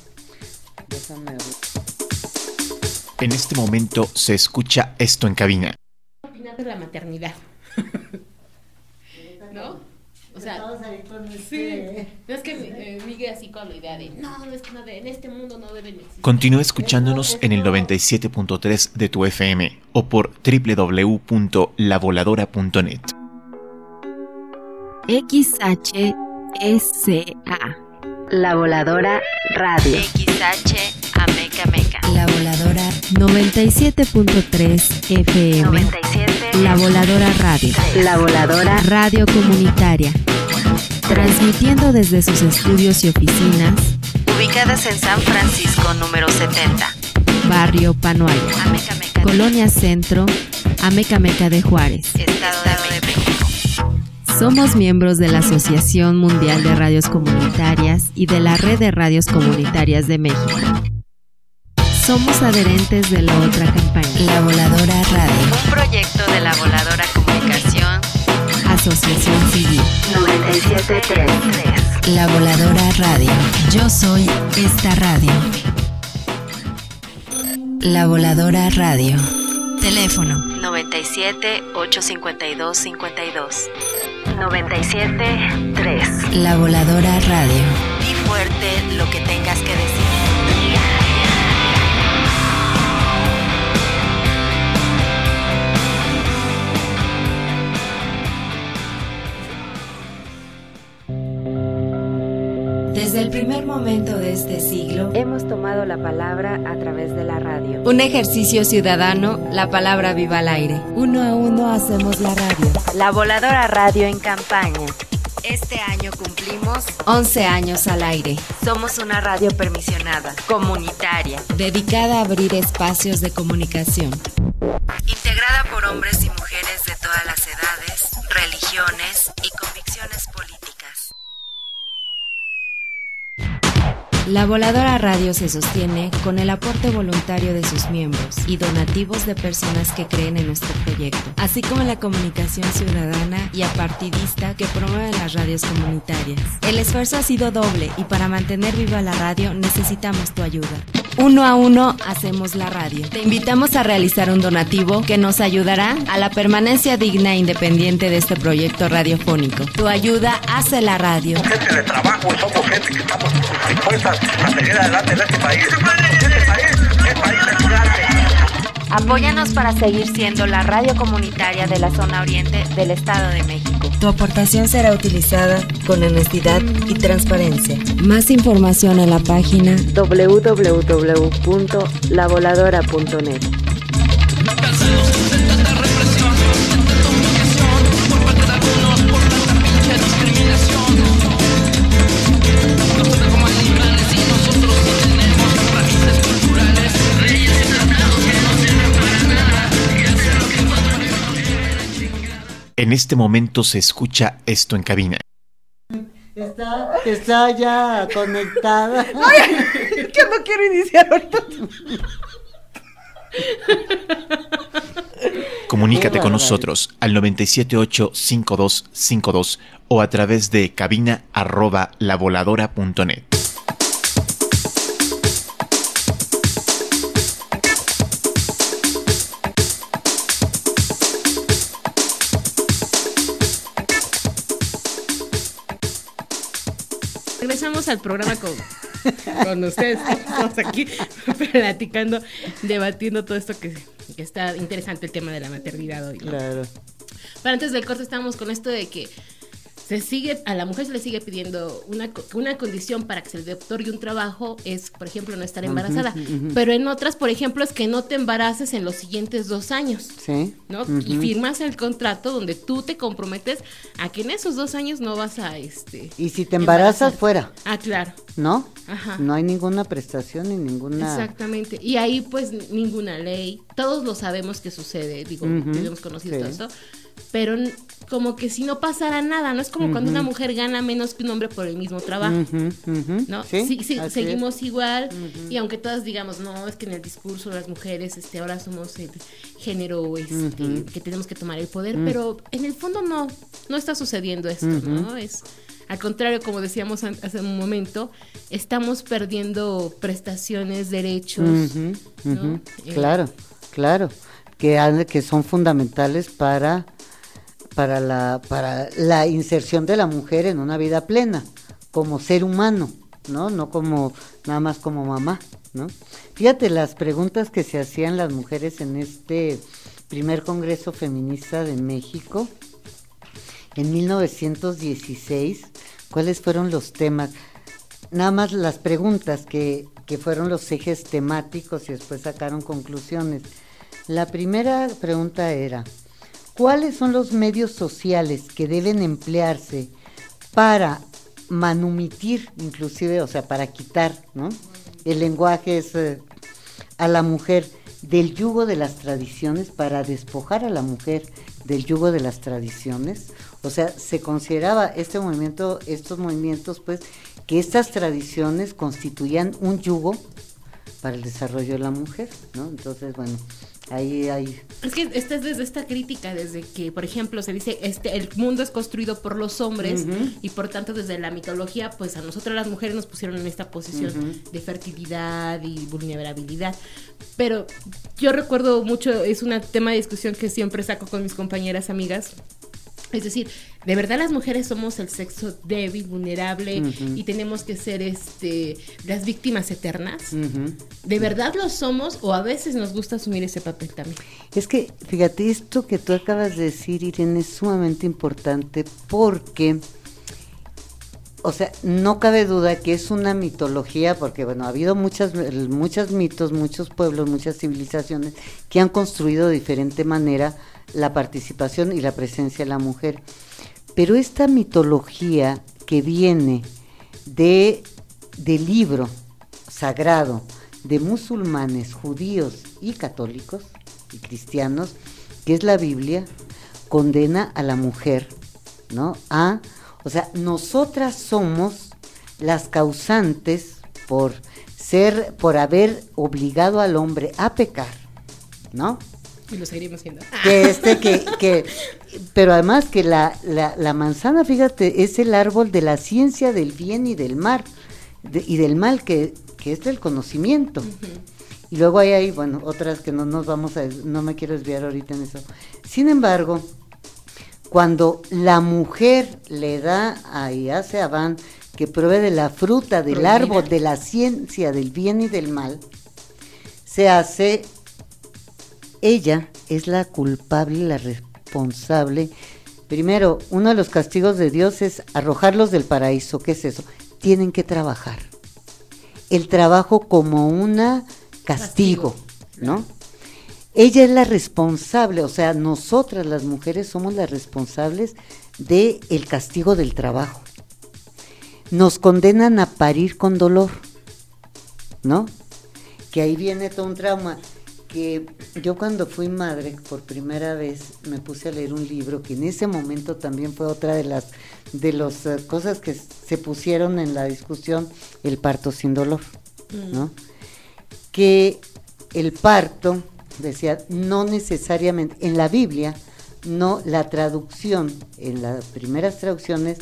En este momento se escucha esto en cabina. ¿Qué opinas de la maternidad? ¿No? O sea, sí, no es que Miguel así con la idea de no es que en este mundo no deben existir. Continúa escuchándonos en el 97.3 de tu FM o por www.lavoladora.net. XHSA La Voladora Radio. XH Ameca Meca. La Voladora 97.3 FM. 97. La Voladora Radio. La Voladora Radio Comunitaria. Transmitiendo desde sus estudios y oficinas ubicadas en San Francisco número 70. Barrio Panoaya. Ameca Meca. Colonia Centro. Ameca Meca de Juárez. Estado de México. Somos miembros de la Asociación Mundial de Radios Comunitarias y de la Red de Radios Comunitarias de México. Somos adherentes de la otra campaña, La Voladora Radio. Un proyecto de La Voladora Comunicación. Asociación Civil. 97.3. La Voladora Radio. Yo soy esta radio. La Voladora Radio. Teléfono 97-852-52. 97.3. La Voladora Radio. Di fuerte lo que tengas que decir. Desde el primer momento de este siglo, hemos tomado la palabra a través de la radio. Un ejercicio ciudadano, la palabra viva al aire. Uno a uno hacemos la radio. La Voladora Radio en campaña. Este año cumplimos 11 años al aire. Somos una radio permisionada, comunitaria, dedicada a abrir espacios de comunicación. Integrada por hombres y mujeres de todas las edades, religiones y convicciones políticas. La Voladora Radio se sostiene con el aporte voluntario de sus miembros y donativos de personas que creen en nuestro proyecto, así como la comunicación ciudadana y apartidista que promueve las radios comunitarias. El esfuerzo ha sido doble y para mantener viva la radio necesitamos tu ayuda. Uno a uno hacemos la radio. Te invitamos a realizar un donativo que nos ayudará a la permanencia digna e independiente de este proyecto radiofónico. Tu ayuda hace la radio. Gente de trabajo, somos gente que estamos dispuestas a seguir adelante en este país. Este país es país de arte. Apóyanos para seguir siendo la radio comunitaria de la zona oriente del Estado de México. Tu aportación será utilizada con honestidad y transparencia. Más información en la página www.lavoladora.net. En este momento se escucha esto en cabina. Está ya conectada. Ay, que no quiero iniciar ahorita. Comunícate con nosotros al 978-5252 o a través de cabina@lavoladora.net. Regresamos al programa con ustedes. Estamos aquí platicando, debatiendo todo esto que está interesante, el tema de la maternidad hoy, ¿no? Claro. Pero antes del corte estábamos con esto de que a la mujer se le sigue pidiendo una condición para que se le otorgue un trabajo es, por ejemplo, no estar embarazada, pero en otras, por ejemplo, es que no te embaraces en los siguientes 2 años, sí, ¿no? Y firmas el contrato donde tú te comprometes a que en esos 2 años no vas a, y si te embarazas fuera. Ah, claro. ¿No? Ajá. No hay ninguna prestación ni ninguna. Exactamente. Y ahí pues ninguna ley. Todos lo sabemos que sucede, digo, hemos conocido todo esto. Pero como que si no pasara nada, ¿no? Es como cuando una mujer gana menos que un hombre por el mismo trabajo, ¿no? Sí, seguimos igual, y aunque todas digamos, no, es que en el discurso las mujeres ahora somos el género que tenemos que tomar el poder, pero en el fondo no está sucediendo esto, ¿no? Es al contrario, como decíamos hace un momento, estamos perdiendo prestaciones, derechos, ¿no? Claro, que son fundamentales para la inserción de la mujer en una vida plena, como ser humano, ¿no? No como nada más como mamá, ¿no? Fíjate las preguntas que se hacían las mujeres en este primer Congreso Feminista de México en 1916. ¿Cuáles fueron los temas? Nada más las preguntas que fueron los ejes temáticos y después sacaron conclusiones. La primera pregunta era: ¿cuáles son los medios sociales que deben emplearse para manumitir, inclusive, o sea, para quitar, ¿no? El lenguaje es a la mujer del yugo de las tradiciones, para despojar a la mujer del yugo de las tradiciones. O sea, se consideraba estos movimientos, pues, que estas tradiciones constituían un yugo para el desarrollo de la mujer, ¿no? Entonces, bueno, ahí hay... Es que esta es desde esta crítica, desde que, por ejemplo, se dice, el mundo es construido por los hombres, y por tanto desde la mitología, pues a nosotras las mujeres nos pusieron en esta posición de fertilidad y vulnerabilidad. Pero yo recuerdo mucho, es un tema de discusión que siempre saco con mis compañeras amigas. Es decir, de verdad las mujeres somos el sexo débil, vulnerable, y tenemos que ser las víctimas eternas. ¿De verdad lo somos, o a veces nos gusta asumir ese papel también? Es que, fíjate, esto que tú acabas de decir, Irene, es sumamente importante porque, o sea, no cabe duda que es una mitología, porque bueno, ha habido muchos mitos, muchos pueblos, muchas civilizaciones que han construido de diferente manera la participación y la presencia de la mujer. Pero esta mitología que viene del libro sagrado de musulmanes, judíos y católicos y cristianos, que es la Biblia, condena a la mujer, ¿no? O sea, nosotras somos las causantes por haber obligado al hombre a pecar, ¿no? Y lo seguiremos siendo. Pero además que la manzana, fíjate, es el árbol de la ciencia del bien y del mal, y del mal, que es del conocimiento. Y luego hay, bueno, otras que no me quiero desviar ahorita en eso. Sin embargo, cuando la mujer le da y hace a Adán que pruebe de la fruta del árbol de la ciencia del bien y del mal, ella es la culpable y la responsable. Primero, uno de los castigos de Dios es arrojarlos del paraíso. ¿Qué es eso? Tienen que trabajar. El trabajo como un castigo, ¿no? Ella es la responsable, o sea, nosotras las mujeres somos las responsables del castigo del trabajo. Nos condenan a parir con dolor, ¿no? Que ahí viene todo un trauma. que yo cuando fui madre por primera vez me puse a leer un libro que en ese momento también fue otra de las cosas que se pusieron en la discusión, el parto sin dolor, ¿no? Que el parto, decía, no necesariamente, en la Biblia, no, la traducción, en las primeras traducciones,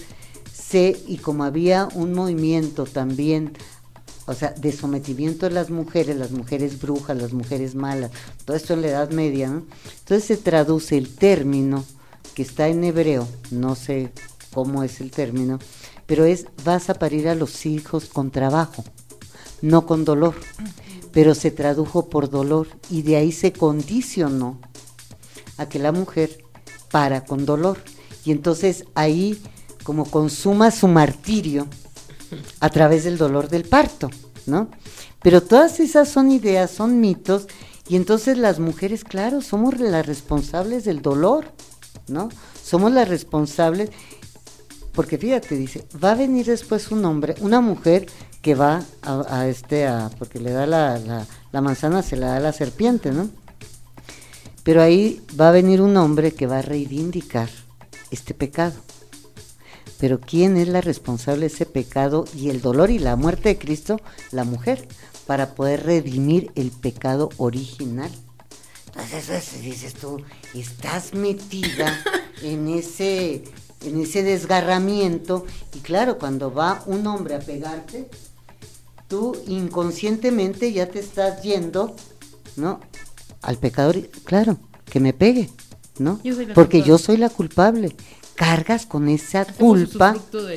y como había un movimiento también, o sea, de sometimiento de las mujeres brujas, las mujeres malas, todo esto en la Edad Media, ¿no? Entonces se traduce el término que está en hebreo, no sé cómo es el término, pero vas a parir a los hijos con trabajo, no con dolor, pero se tradujo por dolor y de ahí se condicionó a que la mujer para con dolor y entonces ahí como consuma su martirio a través del dolor del parto, ¿no? Pero todas esas son ideas, son mitos, y entonces las mujeres, claro, somos las responsables del dolor, ¿no? Somos las responsables, porque fíjate, dice, va a venir después un hombre, una mujer que va porque le da la manzana, se la da a la serpiente, ¿no? Pero ahí va a venir un hombre que va a reivindicar este pecado. Pero ¿quién es la responsable de ese pecado y el dolor y la muerte de Cristo? La mujer, para poder redimir el pecado original. Entonces eso dices tú, estás metida en ese desgarramiento, y claro, cuando va un hombre a pegarte, tú inconscientemente ya te estás yendo, ¿no? Al pecador, claro, que me pegue, ¿no? Porque yo soy la culpable. Cargas con esa culpa,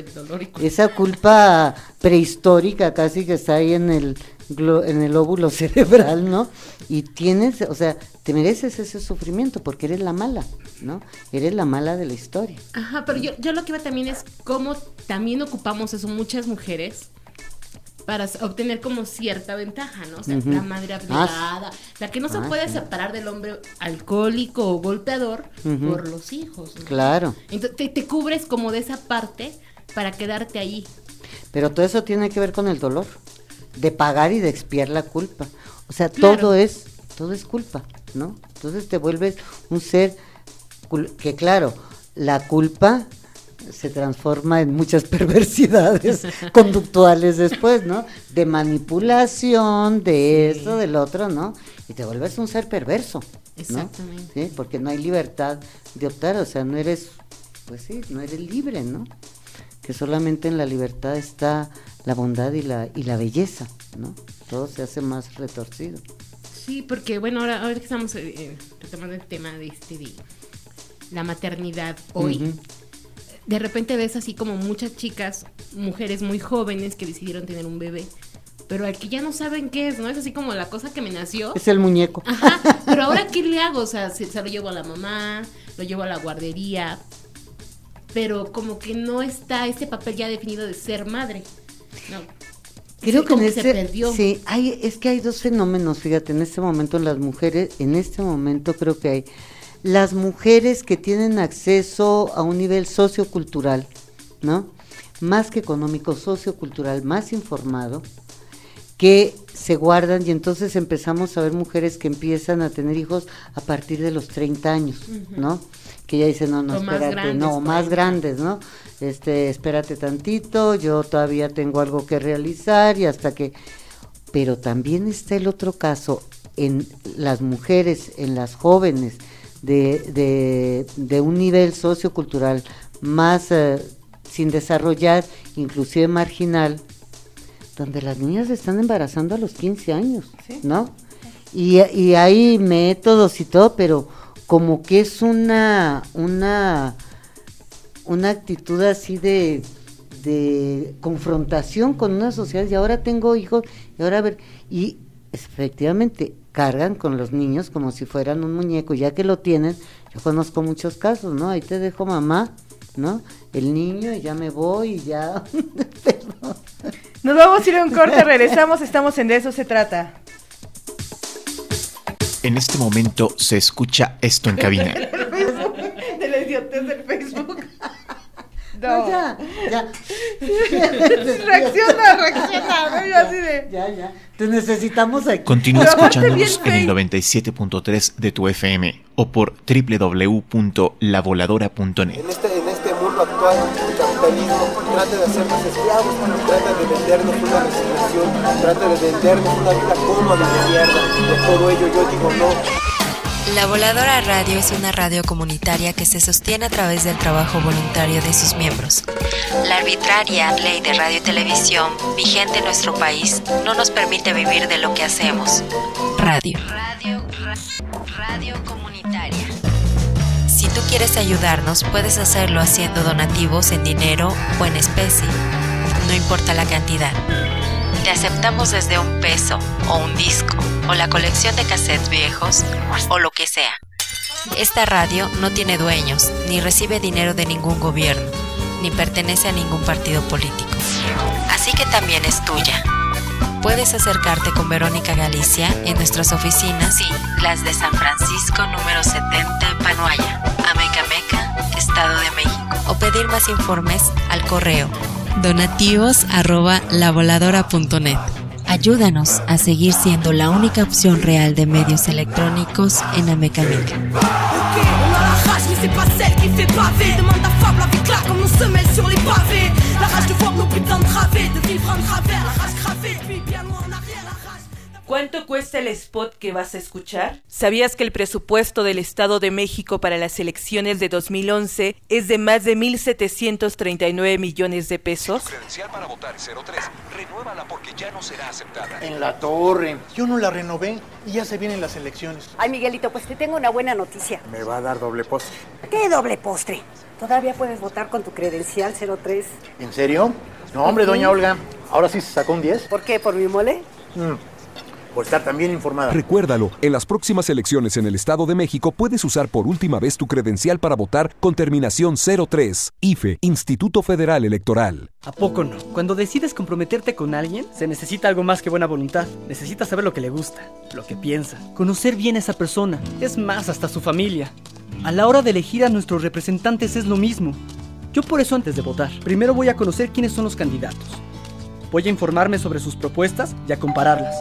esa culpa prehistórica casi que está ahí en el óvulo cerebral, ¿no? Y tienes, o sea, te mereces ese sufrimiento porque eres la mala, ¿no? Eres la mala de la historia. Ajá, pero yo lo que iba también es cómo también ocupamos eso muchas mujeres para obtener como cierta ventaja, ¿no? O sea, la madre abnegada, la que no se puede separar del hombre alcohólico o golpeador por los hijos, ¿no? Claro. Entonces te cubres como de esa parte para quedarte ahí. Pero todo eso tiene que ver con el dolor, de pagar y de expiar la culpa. O sea, claro, todo es culpa, ¿no? Entonces te vuelves un ser que, claro, la culpa se transforma en muchas perversidades conductuales después, ¿no? De manipulación, de esto, del otro, ¿no? Y te vuelves un ser perverso, ¿no? Exactamente. ¿Sí? Porque no hay libertad de optar, o sea, no eres libre, ¿no? Que solamente en la libertad está la bondad y la belleza, ¿no? Todo se hace más retorcido. Sí, porque bueno, ahora que estamos retomando el tema de la maternidad hoy, de repente ves así como muchas chicas, mujeres muy jóvenes que decidieron tener un bebé, pero al que ya no saben qué es, ¿no? Es así como la cosa que me nació. Es el muñeco. Ajá, pero ahora ¿qué le hago? O sea, se lo llevo a la mamá, lo llevo a la guardería, pero como que no está ese papel ya definido de ser madre, ¿no? Creo que se perdió. Sí, es que hay dos fenómenos, fíjate, en este momento las mujeres, creo que hay las mujeres que tienen acceso a un nivel sociocultural, ¿no? Más que económico, sociocultural, más informado, que se guardan, y entonces empezamos a ver mujeres que empiezan a tener hijos a partir de los 30 años, ¿no? Que ya dicen, no, espérate, más grandes, ¿no? Espérate tantito, yo todavía tengo algo que realizar y hasta que... Pero también está el otro caso, en las mujeres, en las jóvenes, de un nivel sociocultural más sin desarrollar, inclusive marginal, donde las niñas se están embarazando a los 15 años, ¿sí? ¿No? Y hay métodos y todo, pero como que es una actitud así de confrontación con una sociedad, y ahora tengo hijos, y ahora a ver, y efectivamente cargan con los niños como si fueran un muñeco, ya que lo tienen. Yo conozco muchos casos, ¿no? Ahí te dejo, mamá, ¿no? El niño, y ya me voy, y ya... Nos vamos a ir a un corte, regresamos, estamos en De Eso Se Trata. En este momento se escucha esto en cabina. De la idiotez del Facebook. No, ya. reacciona, ¿no? Yo así de... Ya. Te necesitamos aquí. Continúa escuchándonos en el 97.3 de tu FM o por www.lavoladora.net. En este mundo actual, el capitalismo trata de hacernos esclavos, trata de vendernos una resignación, trata de vendernos una vida cómoda de mierda. De todo ello yo digo no. La Voladora Radio es una radio comunitaria que se sostiene a través del trabajo voluntario de sus miembros. La arbitraria ley de radio y televisión vigente en nuestro país no nos permite vivir de lo que hacemos. Radio comunitaria. Si tú quieres ayudarnos, puedes hacerlo haciendo donativos en dinero o en especie. No importa la cantidad. Te aceptamos desde $1 o un disco o la colección de cassettes viejos o lo que sea. Esta radio no tiene dueños, ni recibe dinero de ningún gobierno, ni pertenece a ningún partido político. Así que también es tuya. Puedes acercarte con Verónica Galicia en nuestras oficinas, sí, las de San Francisco número 70 en Panoaya, Amecameca, Estado de México. O pedir más informes al correo donativos@lavoladora.net. Ayúdanos a seguir siendo la única opción real de medios electrónicos en Amecameca. ¿Cuánto cuesta el spot que vas a escuchar? ¿Sabías que el presupuesto del Estado de México para las elecciones de 2011 es de más de 1,739 millones de pesos? Credencial para votar 03. Renuévala porque ya no será aceptada. En la torre. Yo no la renové y ya se vienen las elecciones. Ay, Miguelito, pues te tengo una buena noticia. Me va a dar doble postre. ¿Qué doble postre? Todavía puedes votar con tu credencial 03. ¿En serio? No, hombre, doña Olga. Ahora sí se sacó un 10. ¿Por qué? ¿Por mi mole? Por estar tan bien informada. Recuérdalo, en las próximas elecciones en el Estado de México puedes usar por última vez tu credencial para votar con terminación 03. IFE, Instituto Federal Electoral. ¿A poco no? Cuando decides comprometerte con alguien, se necesita algo más que buena voluntad. Necesitas saber lo que le gusta, lo que piensa, conocer bien a esa persona, es más, hasta su familia. A la hora de elegir a nuestros representantes es lo mismo. Yo por eso antes de votar, primero voy a conocer quiénes son los candidatos. Voy a informarme sobre sus propuestas y a compararlas.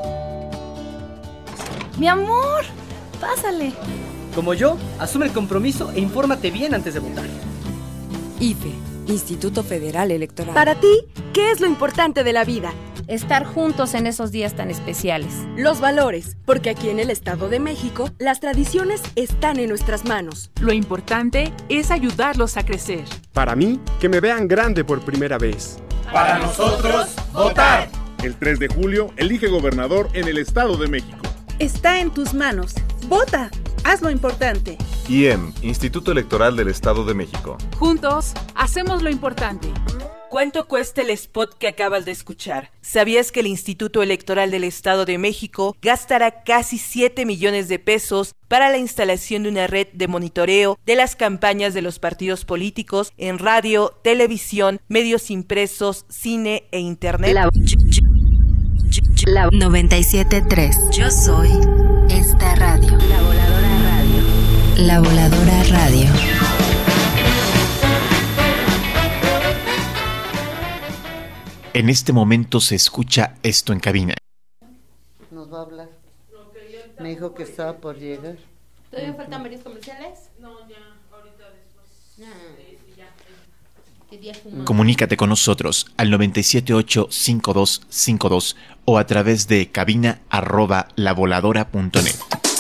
¡Mi amor! ¡Pásale! Como yo, asume el compromiso e infórmate bien antes de votar. IFE, Instituto Federal Electoral. Para ti, ¿qué es lo importante de la vida? Estar juntos en esos días tan especiales. Los valores, porque aquí en el Estado de México, las tradiciones están en nuestras manos. Lo importante es ayudarlos a crecer. Para mí, que me vean grande por primera vez. Para nosotros, votar. El 3 de julio, elige gobernador en el Estado de México. Está en tus manos. Vota. Haz lo importante. IEM, Instituto Electoral del Estado de México. Juntos, hacemos lo importante. ¿Cuánto cuesta el spot que acabas de escuchar? ¿Sabías que el Instituto Electoral del Estado de México gastará casi 7 millones de pesos para la instalación de una red de monitoreo de las campañas de los partidos políticos en radio, televisión, medios impresos, cine e internet? La 97.3. Yo soy esta radio. La Voladora Radio. La Voladora Radio. En este momento se escucha esto en cabina. Nos va a hablar. Me dijo que estaba por llegar. ¿Todavía faltan varios comerciales? No, ya, ahorita después. Comunícate con nosotros al 978-5252 o a través de cabina@lavoladora.net.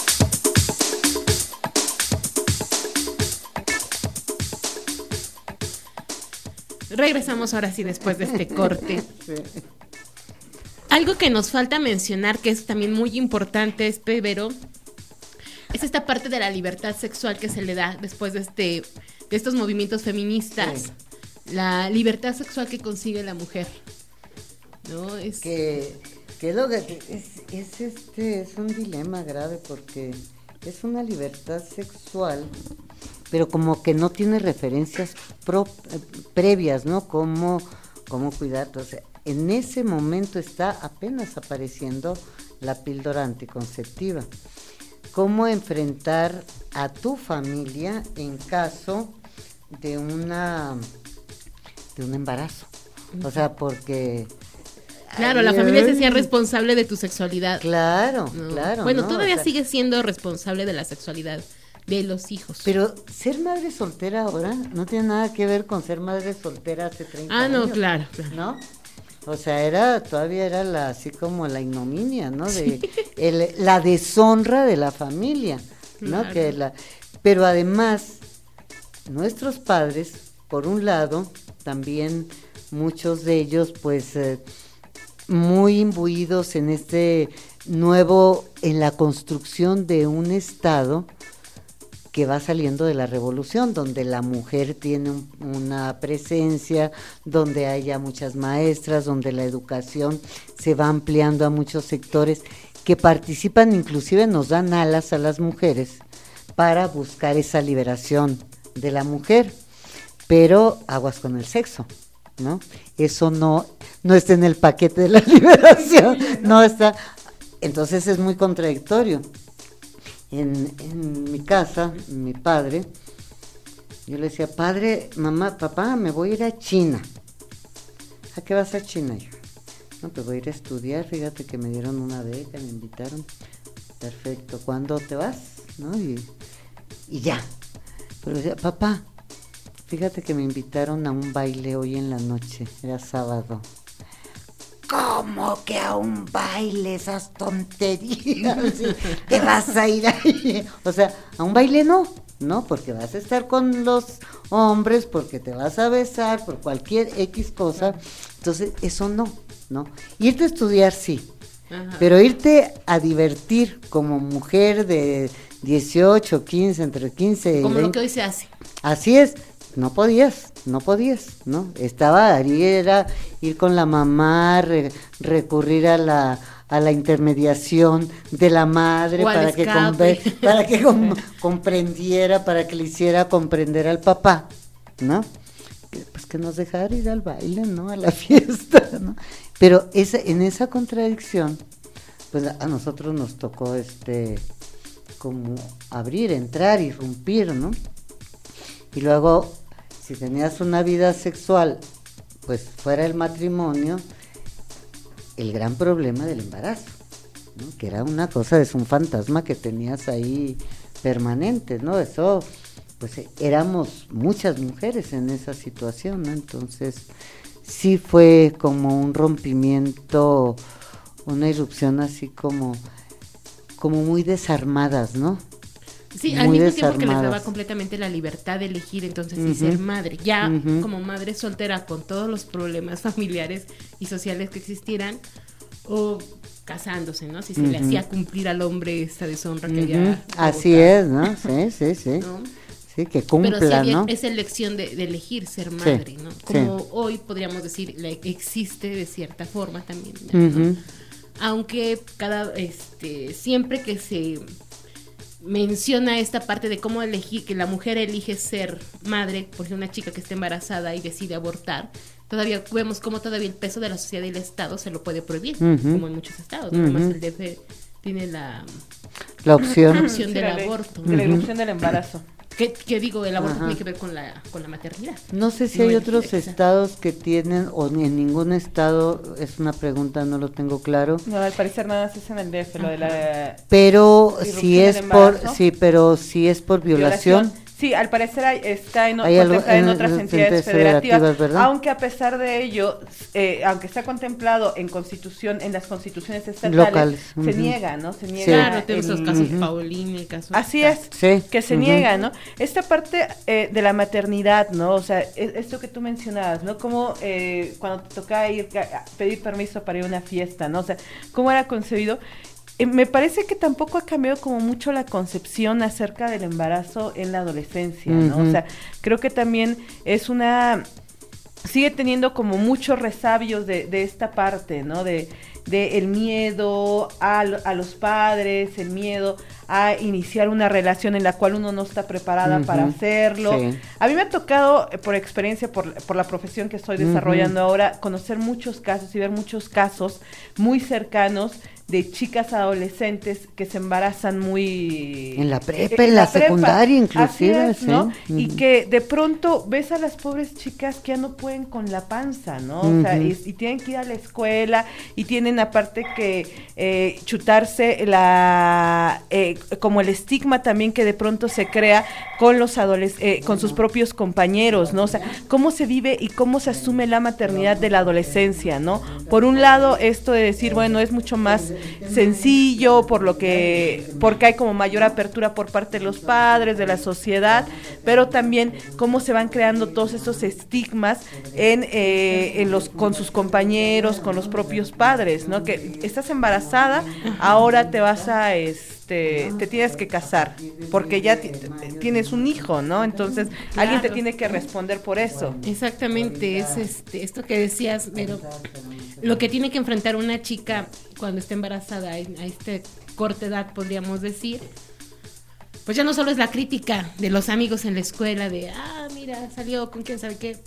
Regresamos ahora sí después de este corte. Algo que nos falta mencionar, que es también muy importante, Vero, es esta parte de la libertad sexual que se le da después de estos movimientos feministas. Sí. La libertad sexual que consigue la mujer, ¿no? Es un dilema grave porque es una libertad sexual, pero como que no tiene referencias previas, ¿no? Cómo cuidar. Entonces, en ese momento está apenas apareciendo la píldora anticonceptiva. Cómo enfrentar a tu familia en caso de un embarazo O sea, porque... Claro, la familia se hacía responsable de tu sexualidad. Claro, ¿no? claro. Bueno, ¿no? todavía o sea, sigue siendo responsable de la sexualidad de los hijos. Pero ser madre soltera ahora no tiene nada que ver con ser madre soltera hace 30 años. No, claro. ¿No? O sea, todavía era así como la ignominia, ¿no? De la deshonra de la familia, ¿no? Claro. Pero además, nuestros padres, por un lado, también muchos de ellos, pues, muy imbuidos en en la construcción de un Estado que va saliendo de la revolución, donde la mujer tiene una presencia, donde haya muchas maestras, donde la educación se va ampliando a muchos sectores que participan, inclusive nos dan alas a las mujeres para buscar esa liberación de la mujer, pero aguas con el sexo, ¿no? Eso no está en el paquete de la liberación, no está, entonces es muy contradictorio. En mi casa, mi padre, yo le decía, padre, mamá, papá, me voy a ir a China. ¿A qué vas a China, hija? No, pues voy a ir a estudiar, fíjate que me dieron una beca, me invitaron. Perfecto, ¿cuándo te vas? ¿No? Y ya. Pero decía, papá, fíjate que me invitaron a un baile hoy en la noche, era sábado. ¿Cómo que a un baile, esas tonterías? ¿Te vas a ir ahí? O sea, a un baile no, porque vas a estar con los hombres, porque te vas a besar, por cualquier X cosa. Entonces, eso no. Irte a estudiar sí, ajá, pero irte a divertir como mujer de 18, 15, entre 15 y 20. Como lo que hoy se hace. Así es. No podías, ¿no? Estaba ahí, era ir con la mamá, recurrir a la intermediación de la madre para que comprendiera, para que le hiciera comprender al papá, ¿no? Pues que nos dejara ir al baile, ¿no? A la fiesta, ¿no? Pero en esa contradicción, pues a nosotros nos tocó como entrar, irrumpir, ¿no? Y luego, si tenías una vida sexual, pues fuera del matrimonio, el gran problema del embarazo, ¿no? Que era una cosa, es un fantasma que tenías ahí permanente, ¿no? Eso, pues éramos muchas mujeres en esa situación, ¿no? Entonces, sí fue como un rompimiento, una irrupción así como muy desarmadas, ¿no? Sí, al mismo tiempo que les daba completamente la libertad de elegir entonces y ser madre, ya como madre soltera con todos los problemas familiares y sociales que existieran, o casándose, ¿no? Si se le hacía cumplir al hombre esta deshonra que había. Así es, ¿no? Sí. ¿no? Sí, que cumpla, pero sí había, ¿no? esa elección de elegir ser madre, ¿no? Como hoy podríamos decir, existe de cierta forma también, ¿no? Aunque siempre que se menciona esta parte de cómo elegir, que la mujer elige ser madre, por ejemplo, una chica que está embarazada y decide abortar, todavía vemos cómo todavía el peso de la sociedad y el Estado se lo puede prohibir, como en muchos estados, ¿no? Además el DF tiene la opción del aborto. De la irrupción del embarazo. Que digo, el aborto tiene que ver con la maternidad. No sé si hay otros estados que tienen, o en ningún estado, es una pregunta, no lo tengo claro. No, al parecer nada más es en el DF, lo de la... Pero si es por violación. Sí, al parecer está en otras entidades federativas, ¿verdad? Aunque a pesar de ello, aunque está contemplado en las constituciones estatales, locales, se niega, ¿no? Se niega. Claro, tenemos los casos Paulín, el caso. Así es, que se niega, ¿no? Esta parte de la maternidad, ¿no? O sea, esto que tú mencionabas, ¿no? Como cuando te tocaba pedir permiso para ir a una fiesta, ¿no? O sea, cómo era concebido. Me parece que tampoco ha cambiado como mucho la concepción acerca del embarazo en la adolescencia, ¿no? O sea, creo que también sigue teniendo como muchos resabios de esta parte, ¿no? De el miedo a los padres, el miedo a iniciar una relación en la cual uno no está preparada para hacerlo. Sí. A mí me ha tocado, por experiencia, por la profesión que estoy desarrollando ahora, conocer muchos casos y ver muchos casos muy cercanos de chicas adolescentes que se embarazan muy... En la prepa, en la secundaria inclusive, así es, ¿no? Sí. Y que de pronto ves a las pobres chicas que ya no pueden con la panza, ¿no? O sea, y tienen que ir a la escuela y tienen aparte que chutarse como el estigma también que de pronto se crea con los con sus propios compañeros, ¿no? O sea, cómo se vive y cómo se asume la maternidad de la adolescencia, ¿no? Por un lado, esto de decir, bueno, es mucho más sencillo porque hay como mayor apertura por parte de los padres, de la sociedad, pero también cómo se van creando todos esos estigmas con sus compañeros, con los propios padres, ¿no? Que estás embarazada, ahora te vas a te tienes que casar porque ya tienes un hijo, ¿no? Entonces alguien te tiene que responder por eso. Exactamente, es esto que decías, pero lo que tiene que enfrentar una chica cuando está embarazada a corta edad, podríamos decir, pues ya no solo es la crítica de los amigos en la escuela de, mira, salió con quién sabe qué,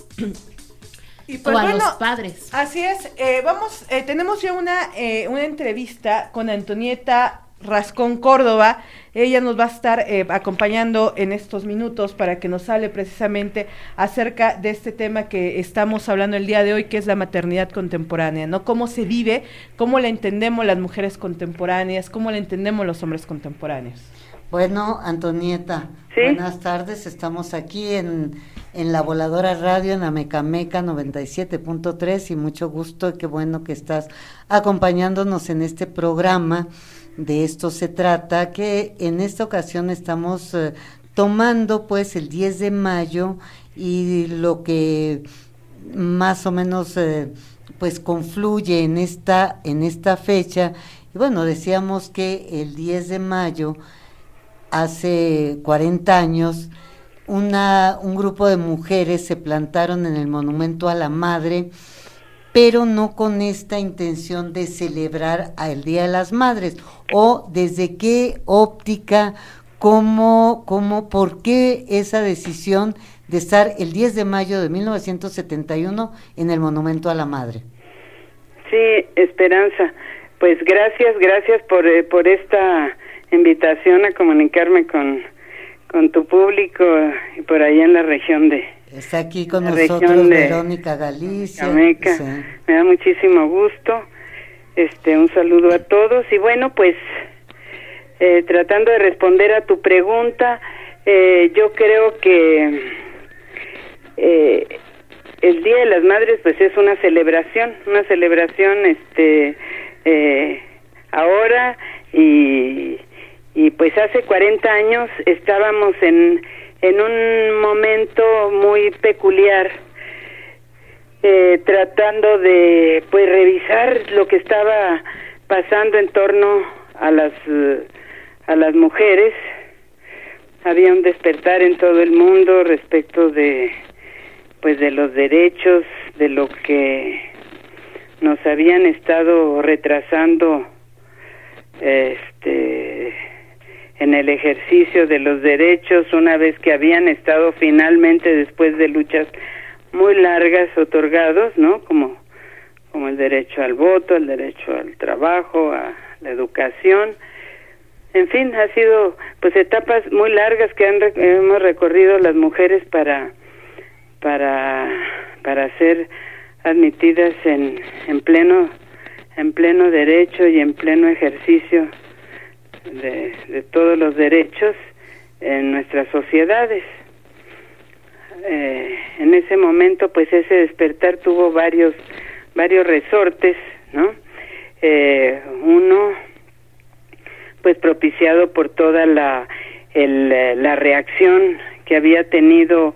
y pues, o a los padres. Así es, tenemos ya una entrevista con Antonieta Rascón Córdoba. Ella nos va a estar acompañando en estos minutos para que nos hable precisamente acerca de este tema que estamos hablando el día de hoy, que es la maternidad contemporánea, ¿no? Cómo se vive, cómo la entendemos las mujeres contemporáneas, cómo la entendemos los hombres contemporáneos. Bueno, Antonieta, ¿sí? Buenas tardes, estamos aquí en la Voladora Radio, en Amecameca 97.3 y mucho gusto, y qué bueno que estás acompañándonos en este programa. De esto se trata, que en esta ocasión estamos tomando pues el 10 de mayo y lo que más o menos pues confluye en esta fecha. Y bueno, decíamos que el 10 de mayo, hace 40 años, un grupo de mujeres se plantaron en el Monumento a la Madre, pero no con esta intención de celebrar el Día de las Madres, o desde qué óptica, por qué esa decisión de estar el 10 de mayo de 1971 en el Monumento a la Madre. Sí, Esperanza, pues gracias por esta invitación a comunicarme con tu público y por allá en la región de... Está aquí con nosotros Verónica Galicia. Sí. Me da muchísimo gusto. Un saludo a todos. Y bueno, pues tratando de responder a tu pregunta, yo creo que el Día de las Madres pues es una celebración ahora y pues hace 40 años estábamos en un momento muy peculiar, tratando de pues revisar lo que estaba pasando en torno a las mujeres. Había un despertar en todo el mundo respecto de los derechos, de lo que nos habían estado retrasando en el ejercicio de los derechos, una vez que habían estado finalmente, después de luchas muy largas, otorgados, ¿no? Como el derecho al voto, el derecho al trabajo, a la educación. En fin, ha sido pues etapas muy largas que hemos recorrido las mujeres para ser admitidas en pleno derecho y en pleno ejercicio de todos los derechos en nuestras sociedades. En ese momento pues ese despertar tuvo varios resortes, ¿no? Uno pues propiciado por toda la reacción que había tenido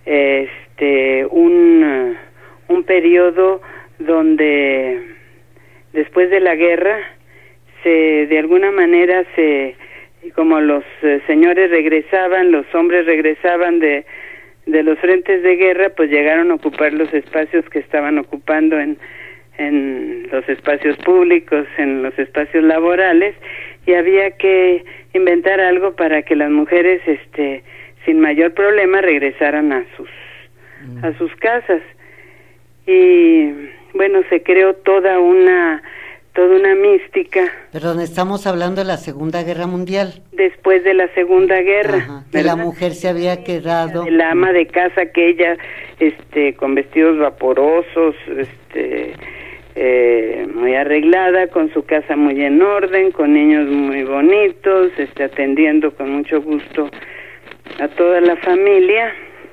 un periodo donde después de la guerra de alguna manera como los señores regresaban, los hombres regresaban de los frentes de guerra, pues llegaron a ocupar los espacios que estaban ocupando en los espacios públicos, en los espacios laborales, y había que inventar algo para que las mujeres sin mayor problema regresaran a sus casas. Y bueno, se creó toda toda una mística. Perdón, estamos hablando de la Segunda Guerra Mundial. Después de la Segunda Guerra. Ajá, que la mujer se había quedado. La ama de casa, que ella, con vestidos vaporosos, muy arreglada, con su casa muy en orden, con niños muy bonitos, atendiendo con mucho gusto a toda la familia,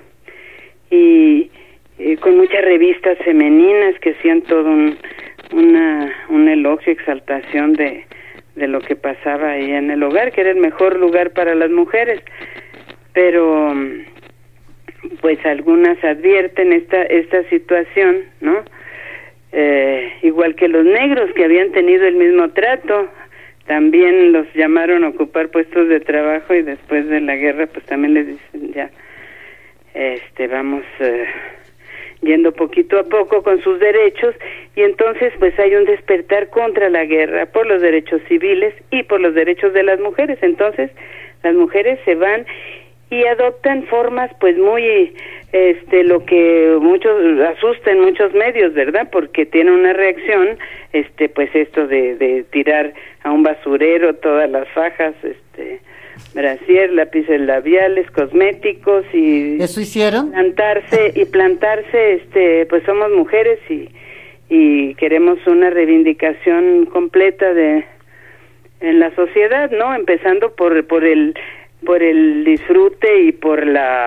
y con muchas revistas femeninas que hacían todo un elogio, exaltación de lo que pasaba ahí en el hogar, que era el mejor lugar para las mujeres. Pero pues algunas advierten esta situación, ¿no? Igual que los negros, que habían tenido el mismo trato, también los llamaron a ocupar puestos de trabajo, y después de la guerra pues también les dicen ya vamos yendo poquito a poco con sus derechos, y entonces pues hay un despertar contra la guerra por los derechos civiles y por los derechos de las mujeres. Entonces las mujeres se van y adoptan formas pues muy lo que muchos asusta en muchos medios, ¿verdad? Porque tiene una reacción pues esto de tirar a un basurero todas las fajas, brasier, lápices labiales, cosméticos, y ¿eso hicieron? Plantarse, pues somos mujeres y queremos una reivindicación completa en la sociedad, ¿no? Empezando por el disfrute y por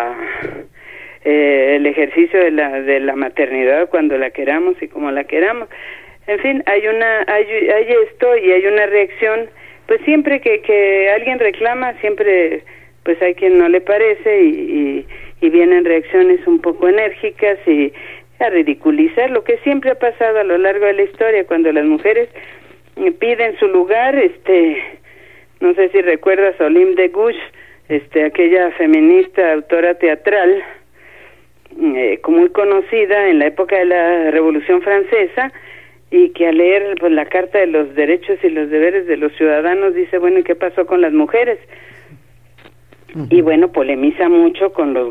el ejercicio de la maternidad cuando la queramos y como la queramos. En fin, hay esto, y hay una reacción. Pues siempre que alguien reclama, siempre pues hay quien no le parece, y vienen reacciones un poco enérgicas y a ridiculizar lo que siempre ha pasado a lo largo de la historia, cuando las mujeres piden su lugar. No sé si recuerdas a Olympe de Gouges, aquella feminista autora teatral muy conocida en la época de la Revolución Francesa, y que al leer pues la Carta de los Derechos y los Deberes de los Ciudadanos dice, bueno, ¿y qué pasó con las mujeres? Y bueno, polemiza mucho con los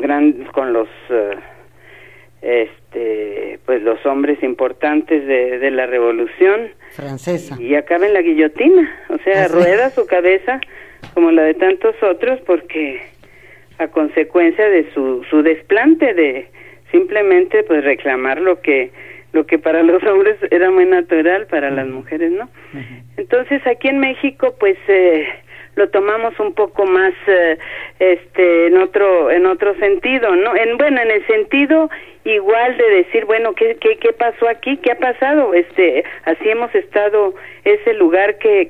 pues los hombres importantes de la Revolución Francesa, y acaba en la guillotina, o sea, rueda su cabeza como la de tantos otros, porque a consecuencia de su desplante de simplemente pues reclamar lo que para los hombres era muy natural, para las mujeres no. Entonces aquí en México pues lo tomamos un poco más en otro sentido, ¿no? En el sentido igual de decir, bueno, ¿qué pasó aquí? ¿Qué ha pasado? Así hemos estado, ese lugar que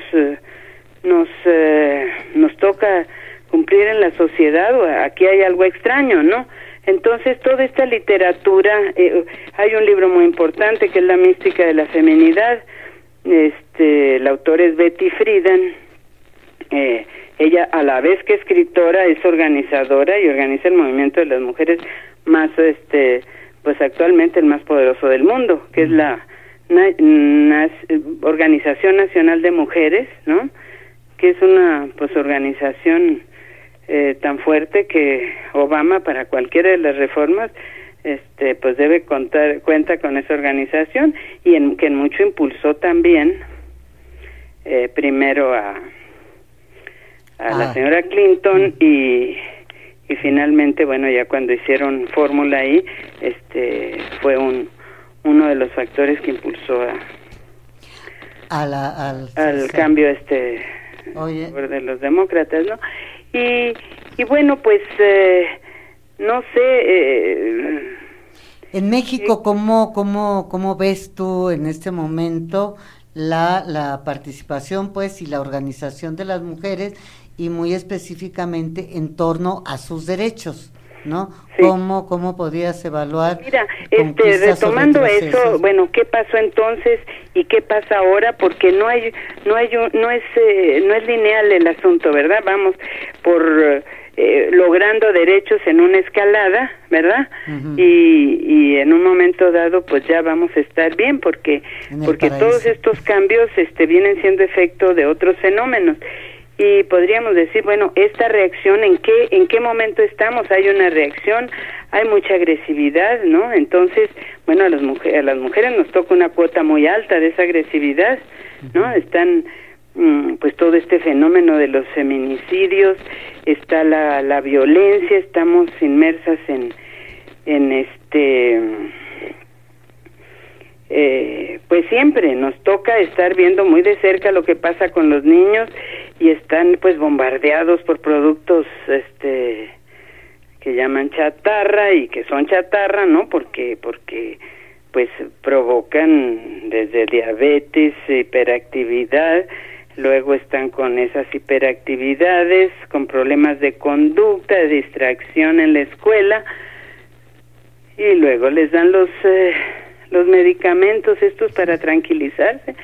nos toca cumplir en la sociedad, o aquí hay algo extraño, ¿no? Entonces toda esta literatura, hay un libro muy importante que es La mística de la feminidad. La autora es Betty Friedan. Ella, a la vez que escritora, es organizadora y organiza el movimiento de las mujeres más pues actualmente el más poderoso del mundo, que es la Organización Nacional de Mujeres, ¿no? Que es una pues organización tan fuerte que Obama, para cualquiera de las reformas, pues cuenta con esa organización, y que en mucho impulsó también primero a la señora Clinton, y finalmente, bueno, ya cuando hicieron fórmula ahí, fue uno de los factores que impulsó al cambio de los demócratas, ¿no? Y bueno, pues no sé. En México, ¿cómo ves tú en este momento la participación, pues, y la organización de las mujeres, y muy específicamente en torno a sus derechos, ¿no? Sí. ¿Cómo podrías evaluar? Mira, retomando eso, bueno, ¿qué pasó entonces y qué pasa ahora? Porque no es lineal el asunto, ¿verdad? Vamos por logrando derechos en una escalada, ¿verdad? Uh-huh. Y en un momento dado pues ya vamos a estar bien, porque todos estos cambios vienen siendo efecto de otros fenómenos. Y podríamos decir, bueno, esta reacción, ¿en qué momento estamos? Hay una reacción, hay mucha agresividad, ¿no? Entonces, bueno, a las mujeres nos toca una cuota muy alta de esa agresividad, ¿no? Están pues todo este fenómeno de los feminicidios, está la violencia, estamos inmersas en pues siempre nos toca estar viendo muy de cerca lo que pasa con los niños y están pues bombardeados por productos que llaman chatarra y que son chatarra, ¿no? Porque pues provocan desde diabetes, hiperactividad, luego están con esas hiperactividades, con problemas de conducta, de distracción en la escuela, y luego les dan los medicamentos estos para tranquilizarse,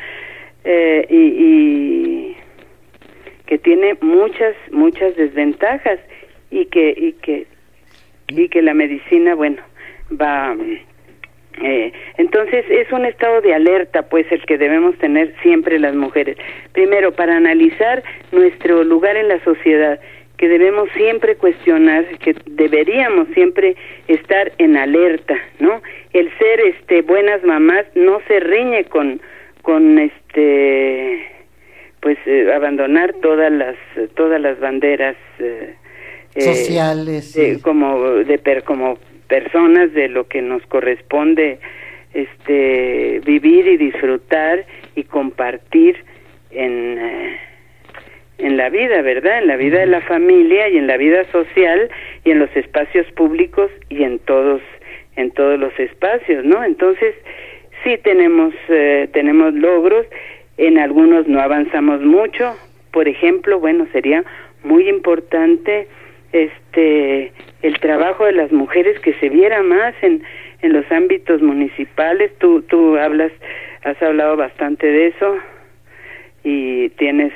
y que tiene muchas desventajas, y que la medicina, bueno, va... entonces es un estado de alerta, pues, el que debemos tener siempre las mujeres. Primero, para analizar nuestro lugar en la sociedad, que debemos siempre cuestionar, que deberíamos siempre estar en alerta, ¿no? El ser buenas mamás no se riñe con pues abandonar todas las banderas sociales, como personas de lo que nos corresponde vivir y disfrutar y compartir en la vida, ¿verdad? En la vida de la familia y en la vida social y en los espacios públicos y en todos los espacios, ¿no? Entonces, sí tenemos logros, en algunos no avanzamos mucho. Por ejemplo, bueno, sería muy importante el trabajo de las mujeres, que se viera más en los ámbitos municipales. Tú has hablado bastante de eso y tienes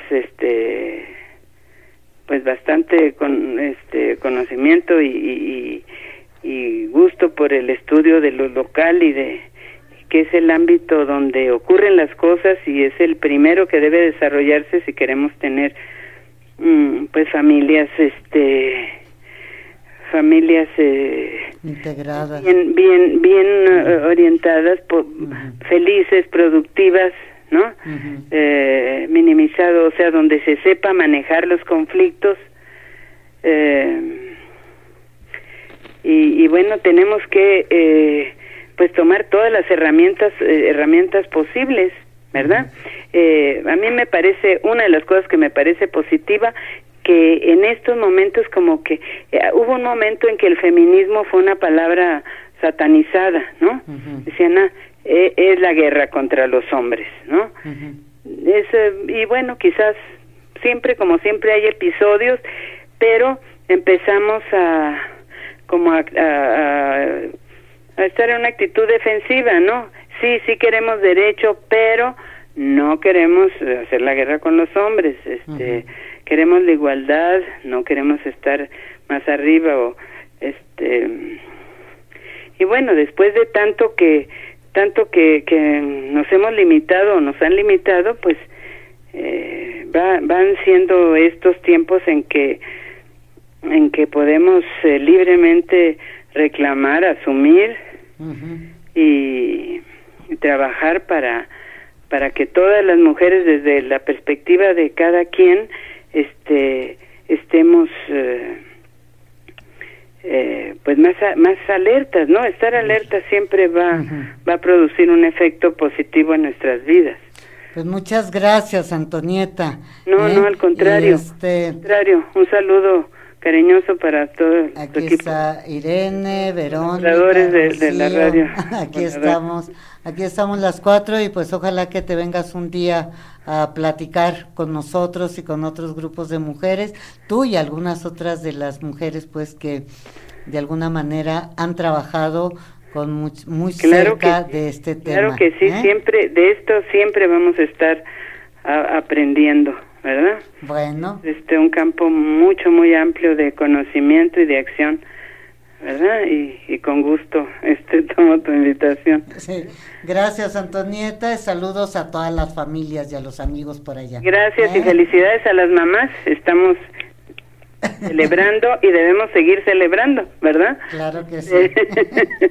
pues bastante conocimiento y gusto por el estudio de lo local y de que es el ámbito donde ocurren las cosas, y es el primero que debe desarrollarse si queremos tener pues familias integradas, bien orientadas, felices, productivas, ¿no? Minimizado, o sea, donde se sepa manejar los conflictos, y bueno, tenemos que pues tomar todas las herramientas posibles, ¿verdad? A mí me parece, una de las cosas que me parece positiva, que en estos momentos como que hubo un momento en que el feminismo fue una palabra satanizada, ¿no? Decían, es la guerra contra los hombres, ¿no? Y bueno, quizás como siempre hay episodios, pero empezamos a estar en una actitud defensiva, ¿no? Sí queremos derecho, pero no queremos hacer la guerra con los hombres, queremos la igualdad, no queremos estar más arriba, y bueno, después de tanto que nos hemos limitado o nos han limitado, pues van siendo estos tiempos en que podemos libremente reclamar, asumir y trabajar para que todas las mujeres, desde la perspectiva de cada quien, estemos pues más alertas, ¿no? Estar alerta siempre va a producir un efecto positivo en nuestras vidas. Pues muchas gracias, Antonieta. No, al contrario. Contrario, un saludo cariñoso para todo el aquí equipo. Está Irene, Verónica, de la radio. Aquí estamos las 4, y pues ojalá que te vengas un día a platicar con nosotros y con otros grupos de mujeres, tú y algunas otras de las mujeres pues que de alguna manera han trabajado con muy cerca de este tema. Claro que sí, siempre de esto siempre vamos a estar aprendiendo, ¿verdad? Bueno. Un campo muy amplio de conocimiento y de acción, ¿verdad? Y con gusto tomo tu invitación. Sí. Gracias, Antonieta. Saludos a todas las familias y a los amigos por allá. Gracias y felicidades a las mamás. Estamos celebrando y debemos seguir celebrando, ¿verdad? Claro que sí.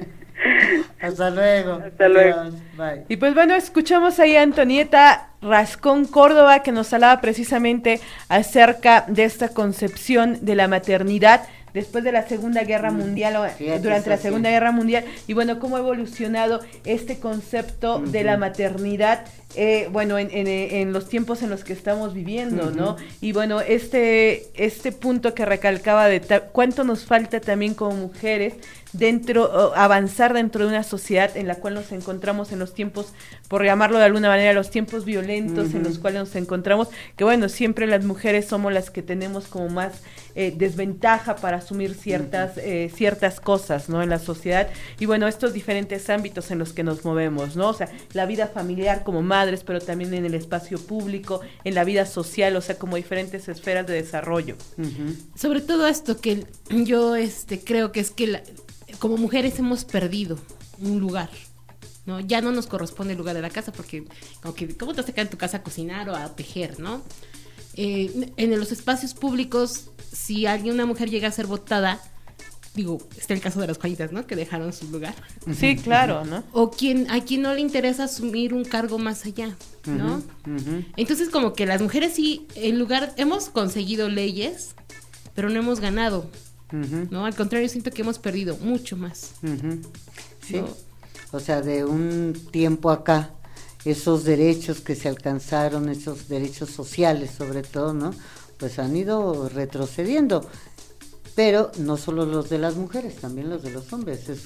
Hasta luego. Hasta luego. Bye. Y pues bueno, escuchamos ahí a Antonieta Rascón Córdoba, que nos hablaba precisamente acerca de esta concepción de la maternidad después de la Segunda Guerra Mundial, durante la Segunda Guerra Mundial, y bueno, cómo ha evolucionado este concepto de la maternidad, bueno, en los tiempos en los que estamos viviendo, ¿no? Y bueno, este punto que recalcaba de cuánto nos falta también como mujeres avanzar dentro de una sociedad en la cual nos encontramos en los tiempos, por llamarlo de alguna manera, los tiempos violentos en los cuales nos encontramos, que bueno, siempre las mujeres somos las que tenemos como más desventaja para asumir ciertas cosas, ¿no? En la sociedad, y bueno, estos diferentes ámbitos en los que nos movemos, ¿no? O sea, la vida familiar como madres, pero también en el espacio público, en la vida social, o sea, como diferentes esferas de desarrollo. Sobre todo esto que yo creo que es que como mujeres hemos perdido un lugar, ¿no? Ya no nos corresponde el lugar de la casa, porque ¿cómo te vas a quedar en tu casa a cocinar o a tejer, ¿no? En los espacios públicos, si una mujer llega a ser votada, está el caso de las Juanitas, ¿no? Que dejaron su lugar. Sí, claro, ¿no? O a quien no le interesa asumir un cargo más allá, ¿no? Entonces, como que las mujeres sí, hemos conseguido leyes, pero no hemos ganado, ¿no? Al contrario, siento que hemos perdido mucho más. Sí, ¿no? O sea, de un tiempo acá, esos derechos que se alcanzaron, esos derechos sociales sobre todo, ¿no? Pues han ido retrocediendo. Pero no solo los de las mujeres, también los de los hombres. Es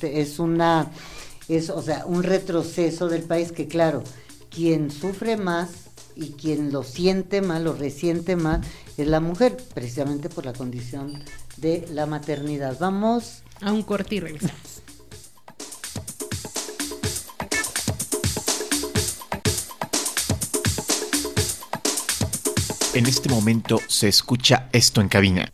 un retroceso del país que, claro, quien sufre más y quien lo siente más, lo resiente más, es la mujer, precisamente por la condición de la maternidad. Vamos a un corte y regresamos. En este momento se escucha esto en cabina.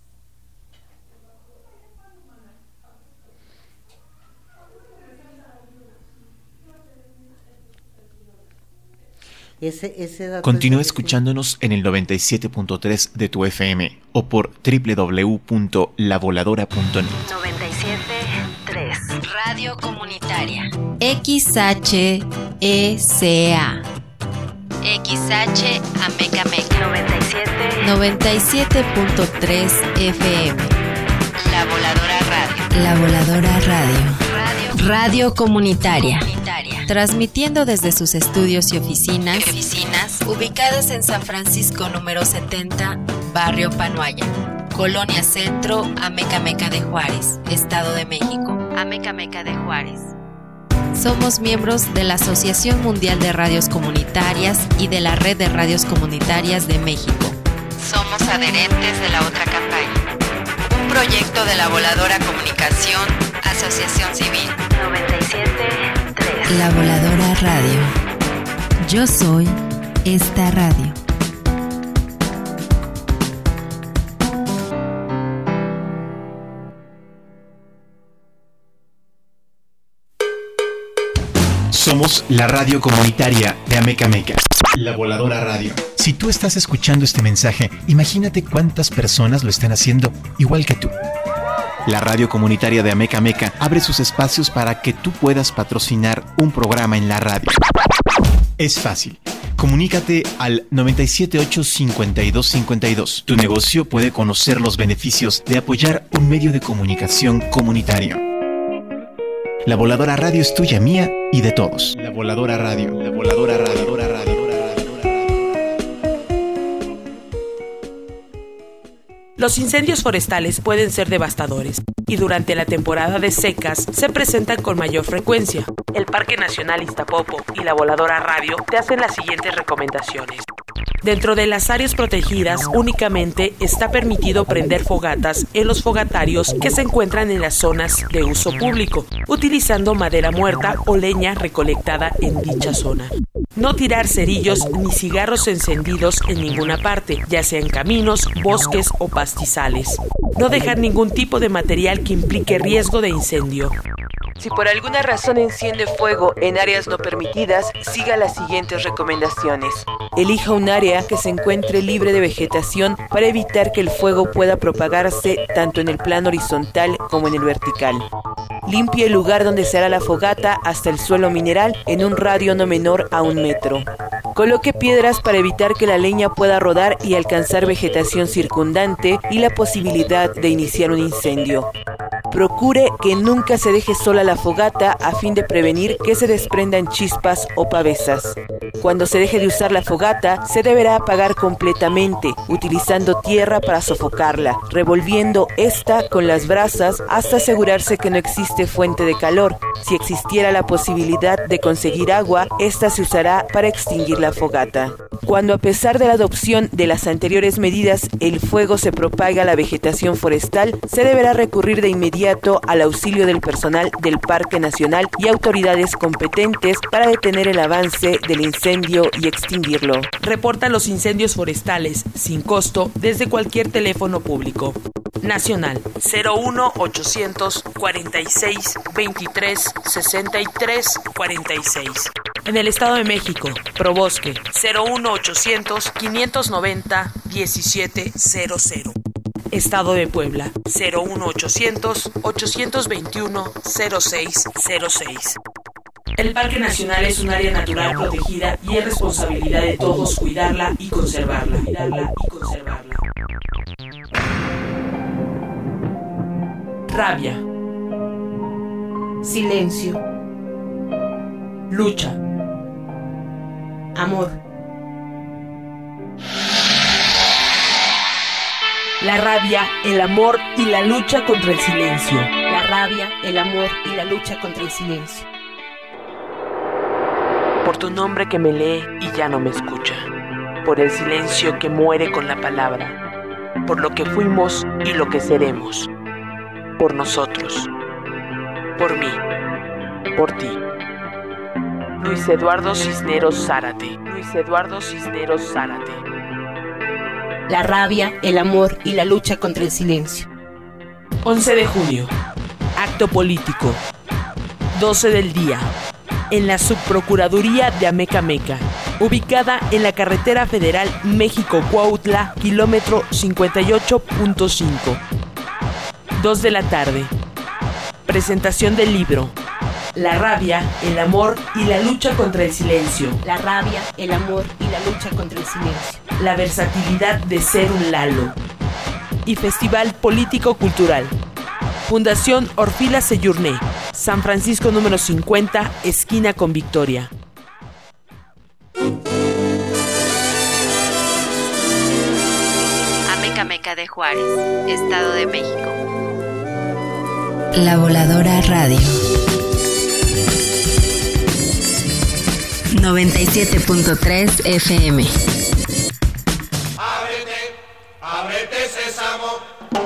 Continúa escuchándonos en el 97.3 de tu FM o por www.lavoladora.net. 97.3 Radio Comunitaria XHECA XH Amecameca 97.3 FM. La Voladora Radio. La Voladora Radio. Radio Comunitaria. Transmitiendo desde sus estudios y oficinas ubicadas en San Francisco número 70, Barrio Panoaya, Colonia Centro, Amecameca de Juárez, Estado de México. Amecameca de Juárez. Somos miembros de la Asociación Mundial de Radios Comunitarias y de la Red de Radios Comunitarias de México. Somos adherentes de la otra campaña. Un proyecto de la Voladora Comunicación, Asociación Civil. 97.3 La Voladora Radio. Yo soy esta radio. Somos la radio comunitaria de Amecameca, La Voladora Radio. Si tú estás escuchando este mensaje, imagínate cuántas personas lo están haciendo igual que tú. La radio comunitaria de Amecameca abre sus espacios para que tú puedas patrocinar un programa en la radio. Es fácil. Comunícate al 978-5252. Tu negocio puede conocer los beneficios de apoyar un medio de comunicación comunitario. La Voladora Radio es tuya, mía y de todos. La Voladora Radio. La Voladora Radio. Los incendios forestales pueden ser devastadores y durante la temporada de secas se presentan con mayor frecuencia. El Parque Nacional Iztapopo y la Voladora Radio te hacen las siguientes recomendaciones. Dentro de las áreas protegidas únicamente está permitido prender fogatas en los fogatarios que se encuentran en las zonas de uso público, utilizando madera muerta o leña recolectada en dicha zona. No tirar cerillos ni cigarros encendidos en ninguna parte, ya sea en caminos, bosques o pastizales. No dejar ningún tipo de material que implique riesgo de incendio. Si por alguna razón enciende fuego en áreas no permitidas, siga las siguientes recomendaciones. Elija un área que se encuentre libre de vegetación para evitar que el fuego pueda propagarse tanto en el plano horizontal como en el vertical. Limpie el lugar donde se hará la fogata hasta el suelo mineral en un radio no menor a 1 metro. Coloque piedras para evitar que la leña pueda rodar y alcanzar vegetación circundante y la posibilidad de iniciar un incendio. Procure que nunca se deje sola la fogata a fin de prevenir que se desprendan chispas o pavesas. Cuando se deje de usar la fogata, se deberá apagar completamente, utilizando tierra para sofocarla, revolviendo esta con las brasas hasta asegurarse que no existe fuente de calor. Si existiera la posibilidad de conseguir agua, esta se usará para extinguir la fogata. Cuando, a pesar de la adopción de las anteriores medidas, el fuego se propaga a la vegetación forestal, se deberá recurrir de inmediato al auxilio del personal del Parque Nacional y autoridades competentes para detener el avance del incendio y extinguirlo. Reporta los incendios forestales sin costo desde cualquier teléfono público. Nacional 01800 46 23 63 46. En el Estado de México, Probosque 01800 590 1700. Estado de Puebla 01800 821 0606. El Parque Nacional es un área natural protegida y es responsabilidad de todos cuidarla y conservarla. Rabia. Silencio. Lucha. Amor. La rabia, el amor y la lucha contra el silencio. La rabia, el amor y la lucha contra el silencio. Por tu nombre que me lee y ya no me escucha. Por el silencio que muere con la palabra. Por lo que fuimos y lo que seremos. Por nosotros. Por mí. Por ti. Luis Eduardo Cisneros Zárate. La rabia, el amor y la lucha contra el silencio. 11 de junio. Acto político. 12 del día. En la Subprocuraduría de Amecameca, ubicada en la carretera federal México-Cuautla, kilómetro 58.5. 2 de la tarde. Presentación del libro La rabia, el amor y la lucha contra el silencio. La rabia, el amor y la lucha contra el silencio. La versatilidad de ser un Lalo. Y Festival Político-Cultural. Fundación Orfila Seyurné, San Francisco número 50, esquina con Victoria. Amecameca de Juárez, Estado de México. La Voladora Radio. 97.3 FM. Ábrete sésamo.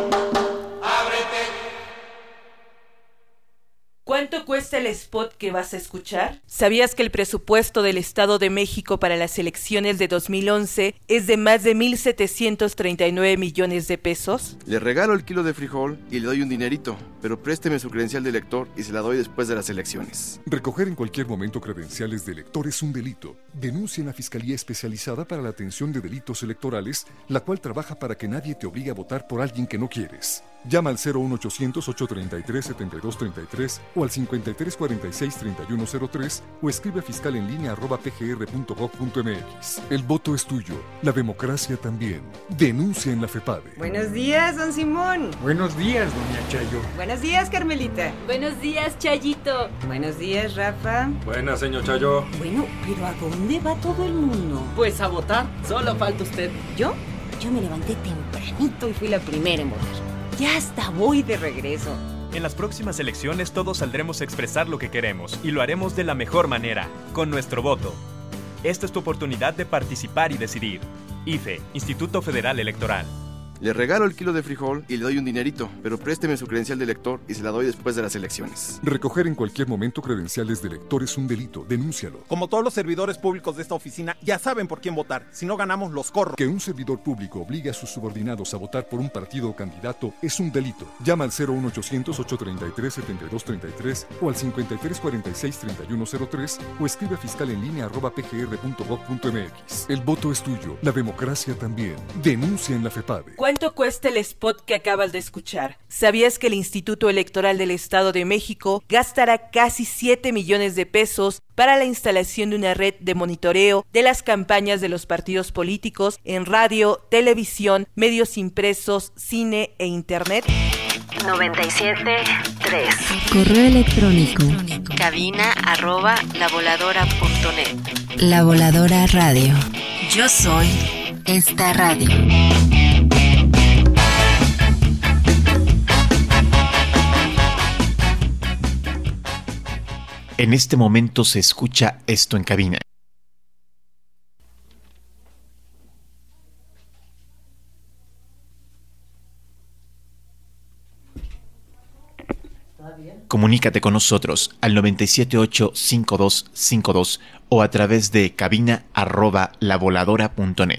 ¿Cuánto cuesta el spot que vas a escuchar? ¿Sabías que el presupuesto del Estado de México para las elecciones de 2011 es de más de 1,739 millones de pesos? Le regalo el kilo de frijol y le doy un dinerito, pero présteme su credencial de elector y se la doy después de las elecciones. Recoger en cualquier momento credenciales de elector es un delito. Denuncia en la Fiscalía Especializada para la Atención de Delitos Electorales, la cual trabaja para que nadie te obligue a votar por alguien que no quieres. Llama al 01800-833-7233 o al 5346-3103 o escribe a fiscalenlinea@pgr.gov.mx. El voto es tuyo, la democracia también. Denuncia en la FEPADE. Buenos días, don Simón. Buenos días, doña Chayo. Buenos días, Carmelita. Buenos días, Chayito. Buenos días, Rafa. Buenas, señor Chayo. Bueno, pero ¿a dónde va todo el mundo? Pues a votar, solo falta usted. ¿Yo? Yo me levanté tempranito y fui la primera en votar. Ya hasta voy de regreso. En las próximas elecciones todos saldremos a expresar lo que queremos y lo haremos de la mejor manera, con nuestro voto. Esta es tu oportunidad de participar y decidir. IFE, Instituto Federal Electoral. Le regalo el kilo de frijol y le doy un dinerito, pero présteme su credencial de elector y se la doy después de las elecciones. Recoger en cualquier momento credenciales de elector es un delito. Denúncialo. Como todos los servidores públicos de esta oficina, ya saben por quién votar. Si no ganamos, los corro. Que un servidor público obligue a sus subordinados a votar por un partido o candidato es un delito. Llama al 01800-833-7233 o al 5346-3103 o escribe a fiscalenlinea@pgr.gov.mx. El voto es tuyo. La democracia también. Denuncia en la FEPADE. ¿Cuánto cuesta el spot que acabas de escuchar? ¿Sabías que el Instituto Electoral del Estado de México gastará casi 7 millones de pesos para la instalación de una red de monitoreo de las campañas de los partidos políticos en radio, televisión, medios impresos, cine e internet? 97.3. Correo electrónico cabina@lavoladora.net. La Voladora Radio. Yo soy esta radio. En este momento se escucha esto en cabina. Comunícate con nosotros al 978-5252 o a través de cabina@lavoladora.net.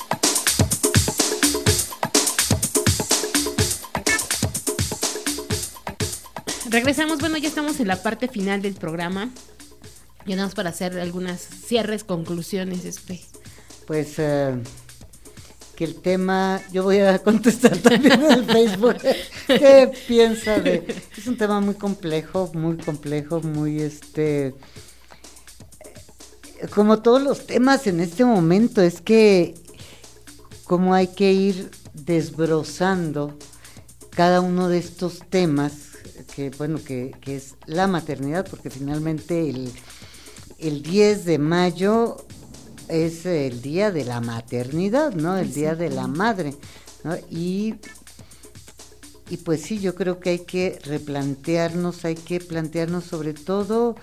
Regresamos, bueno, ya estamos en la parte final del programa. Ya vamos para hacer algunas cierres, conclusiones, Pues que el tema, yo voy a contestar también en el Facebook. ¿Qué piensa de? Es un tema muy complejo, muy como todos los temas en este momento, es que como hay que ir desbrozando cada uno de estos temas, que es la maternidad, porque finalmente el 10 de mayo es el día de la maternidad, ¿no? El día de la madre, ¿no? Y pues sí, yo creo que hay que replantearnos, sobre todo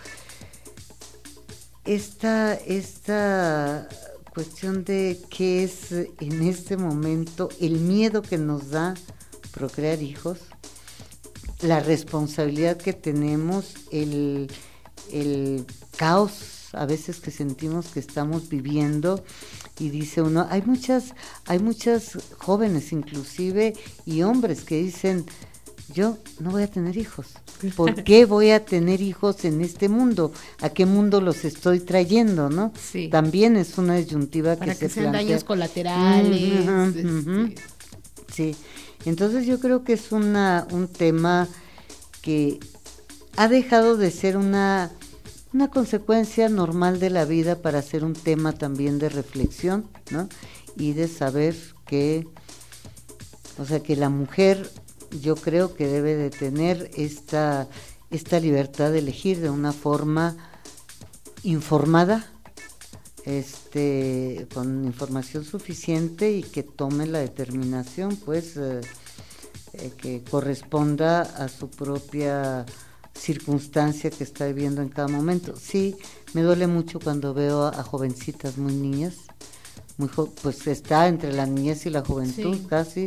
esta cuestión de qué es en este momento el miedo que nos da procrear hijos, la responsabilidad que tenemos, el caos a veces que sentimos que estamos viviendo, y dice uno, hay muchas jóvenes inclusive y hombres que dicen, yo no voy a tener hijos. ¿Por qué voy a tener hijos en este mundo? ¿A qué mundo los estoy trayendo, no? Sí. También es una disyuntiva para que se sean plantea. Daños colaterales. Sí. Entonces yo creo que es un tema que ha dejado de ser una consecuencia normal de la vida para ser un tema también de reflexión, ¿no? Y de saber que la mujer, yo creo que debe de tener esta libertad de elegir de una forma informada, con información suficiente, y que tome la determinación, pues, que corresponda a su propia circunstancia que está viviendo en cada momento. Sí, me duele mucho cuando veo a jovencitas muy niñas, pues está entre la niñez y la juventud, sí, casi,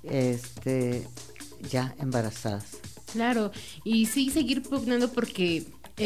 ya embarazadas. Claro, y sí seguir pugnando porque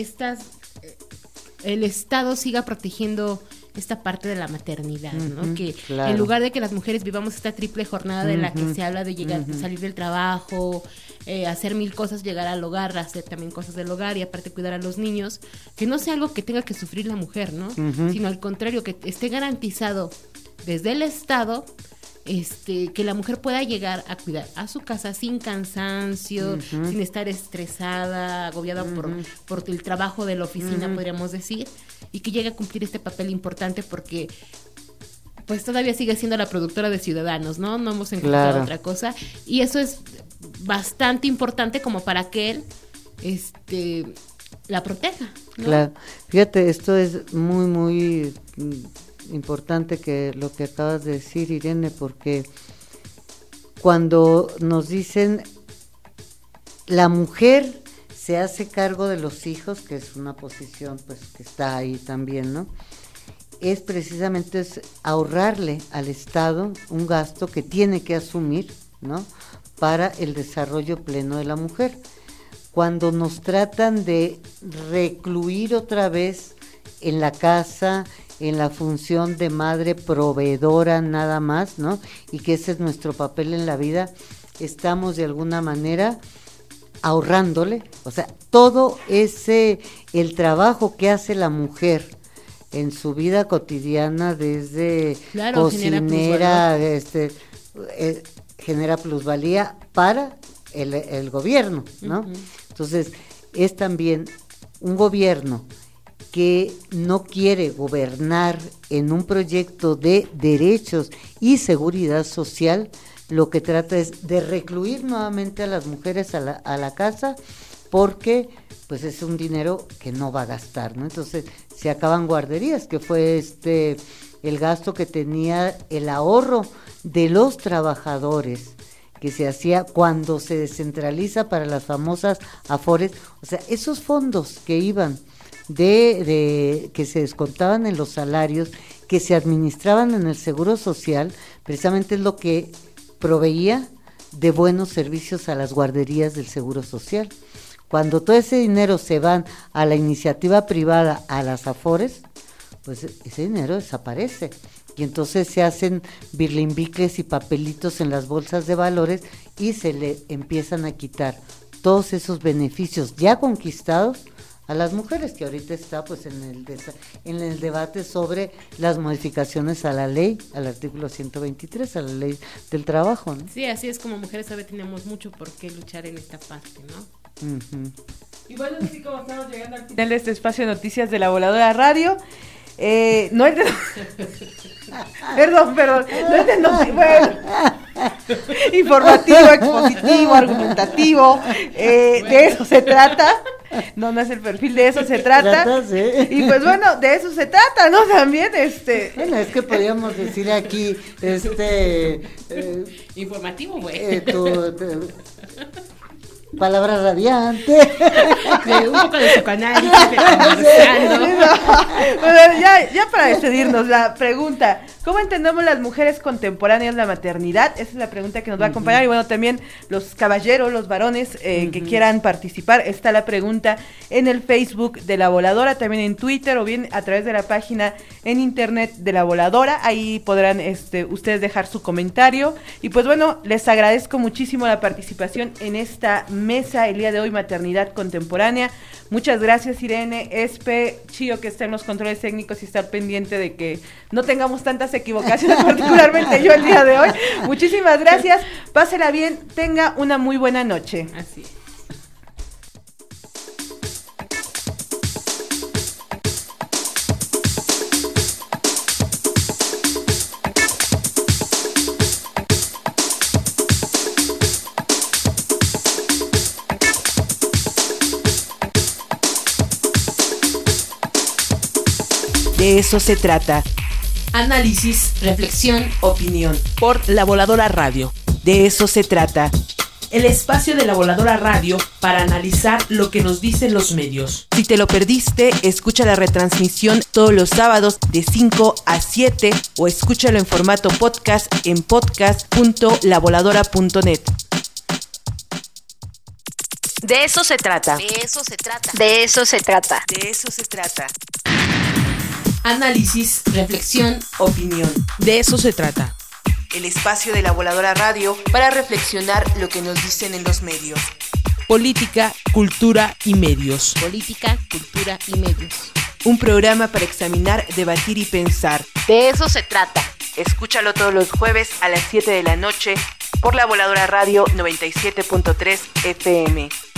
el Estado siga protegiendo esta parte de la maternidad, ¿no? Que claro, en lugar de que las mujeres vivamos esta triple jornada de la que se habla de llegar, salir del trabajo, hacer 1000 cosas, llegar al hogar, hacer también cosas del hogar y aparte cuidar a los niños, que no sea algo que tenga que sufrir la mujer, ¿no? Sino al contrario, que esté garantizado desde el Estado, que la mujer pueda llegar a cuidar a su casa sin cansancio, sin estar estresada, agobiada por el trabajo de la oficina, podríamos decir, y que llegue a cumplir este papel importante porque pues todavía sigue siendo la productora de Ciudadanos, ¿no? No hemos encontrado otra cosa, y eso es bastante importante como para que él la proteja, ¿no? Claro, fíjate, esto es muy, muy importante que lo que acabas de decir, Irene, porque cuando nos dicen la mujer se hace cargo de los hijos, que es una posición pues que está ahí también, ¿no? Es precisamente ahorrarle al Estado un gasto que tiene que asumir, ¿no? Para el desarrollo pleno de la mujer. Cuando nos tratan de recluir otra vez en la casa, en la función de madre proveedora nada más, ¿no? Y que ese es nuestro papel en la vida, estamos de alguna manera ahorrándole, o sea, todo el trabajo que hace la mujer en su vida cotidiana, desde cocinera, genera plusvalía para el gobierno, ¿no? Uh-huh. Entonces, es también un gobierno que no quiere gobernar en un proyecto de derechos y seguridad social, lo que trata es de recluir nuevamente a las mujeres a la casa, porque pues es un dinero que no va a gastar, ¿no? Entonces se acaban guarderías, que fue el gasto que tenía el ahorro de los trabajadores, que se hacía cuando se descentraliza para las famosas Afores. O sea, esos fondos que iban que se descontaban en los salarios, que se administraban en el Seguro Social, precisamente es lo que proveía de buenos servicios a las guarderías del Seguro Social. Cuando todo ese dinero se van a la iniciativa privada, a las Afores, pues ese dinero desaparece. Y entonces se hacen birlimbicles y papelitos en las bolsas de valores y se le empiezan a quitar todos esos beneficios ya conquistados a las mujeres, que ahorita está pues en el debate sobre las modificaciones a la ley, al artículo 123, a la ley del trabajo, ¿no? Sí, así es, como mujeres todavía tenemos mucho por qué luchar en esta parte, ¿no? Uh-huh. Y bueno, así como estamos llegando al final de este espacio de noticias de La Voladora Radio, no es de... Perdón, no es de bueno, informativo, expositivo, argumentativo, de eso se trata. No es el perfil, de eso se trata. Sí. Y pues bueno, de eso se trata, ¿no? También Bueno, es que podríamos decir aquí, informativo, güey. Palabra radiante. De un poco de psicoanálisis. Bueno, ya para despedirnos, la pregunta: ¿cómo entendemos las mujeres contemporáneas la maternidad? Esa es la pregunta que nos va a acompañar. Y bueno, también los caballeros, los varones que quieran participar, está la pregunta en el Facebook de La Voladora, también en Twitter o bien a través de la página en internet de La Voladora. Ahí podrán ustedes dejar su comentario. Y pues bueno, les agradezco muchísimo la participación en esta mesa el día de hoy, maternidad contemporánea. Muchas gracias, Irene, Espe, Chío, que está en los controles técnicos y está pendiente de que no tengamos tantas equivocaciones, particularmente yo el día de hoy. Muchísimas gracias, pásela bien, tenga una muy buena noche. Así es. De eso se trata. Análisis, reflexión, opinión. Por La Voladora Radio. De eso se trata. El espacio de La Voladora Radio para analizar lo que nos dicen los medios. Si te lo perdiste, escucha la retransmisión todos los sábados de 5 a 7 o escúchalo en formato podcast en podcast.lavoladora.net. De eso se trata. De eso se trata. De eso se trata. De eso se trata. Análisis, reflexión, opinión. De eso se trata. El espacio de La Voladora Radio para reflexionar lo que nos dicen en los medios. Política, cultura y medios. Política, cultura y medios. Un programa para examinar, debatir y pensar. De eso se trata. Escúchalo todos los jueves a las 7 de la noche por La Voladora Radio 97.3 FM.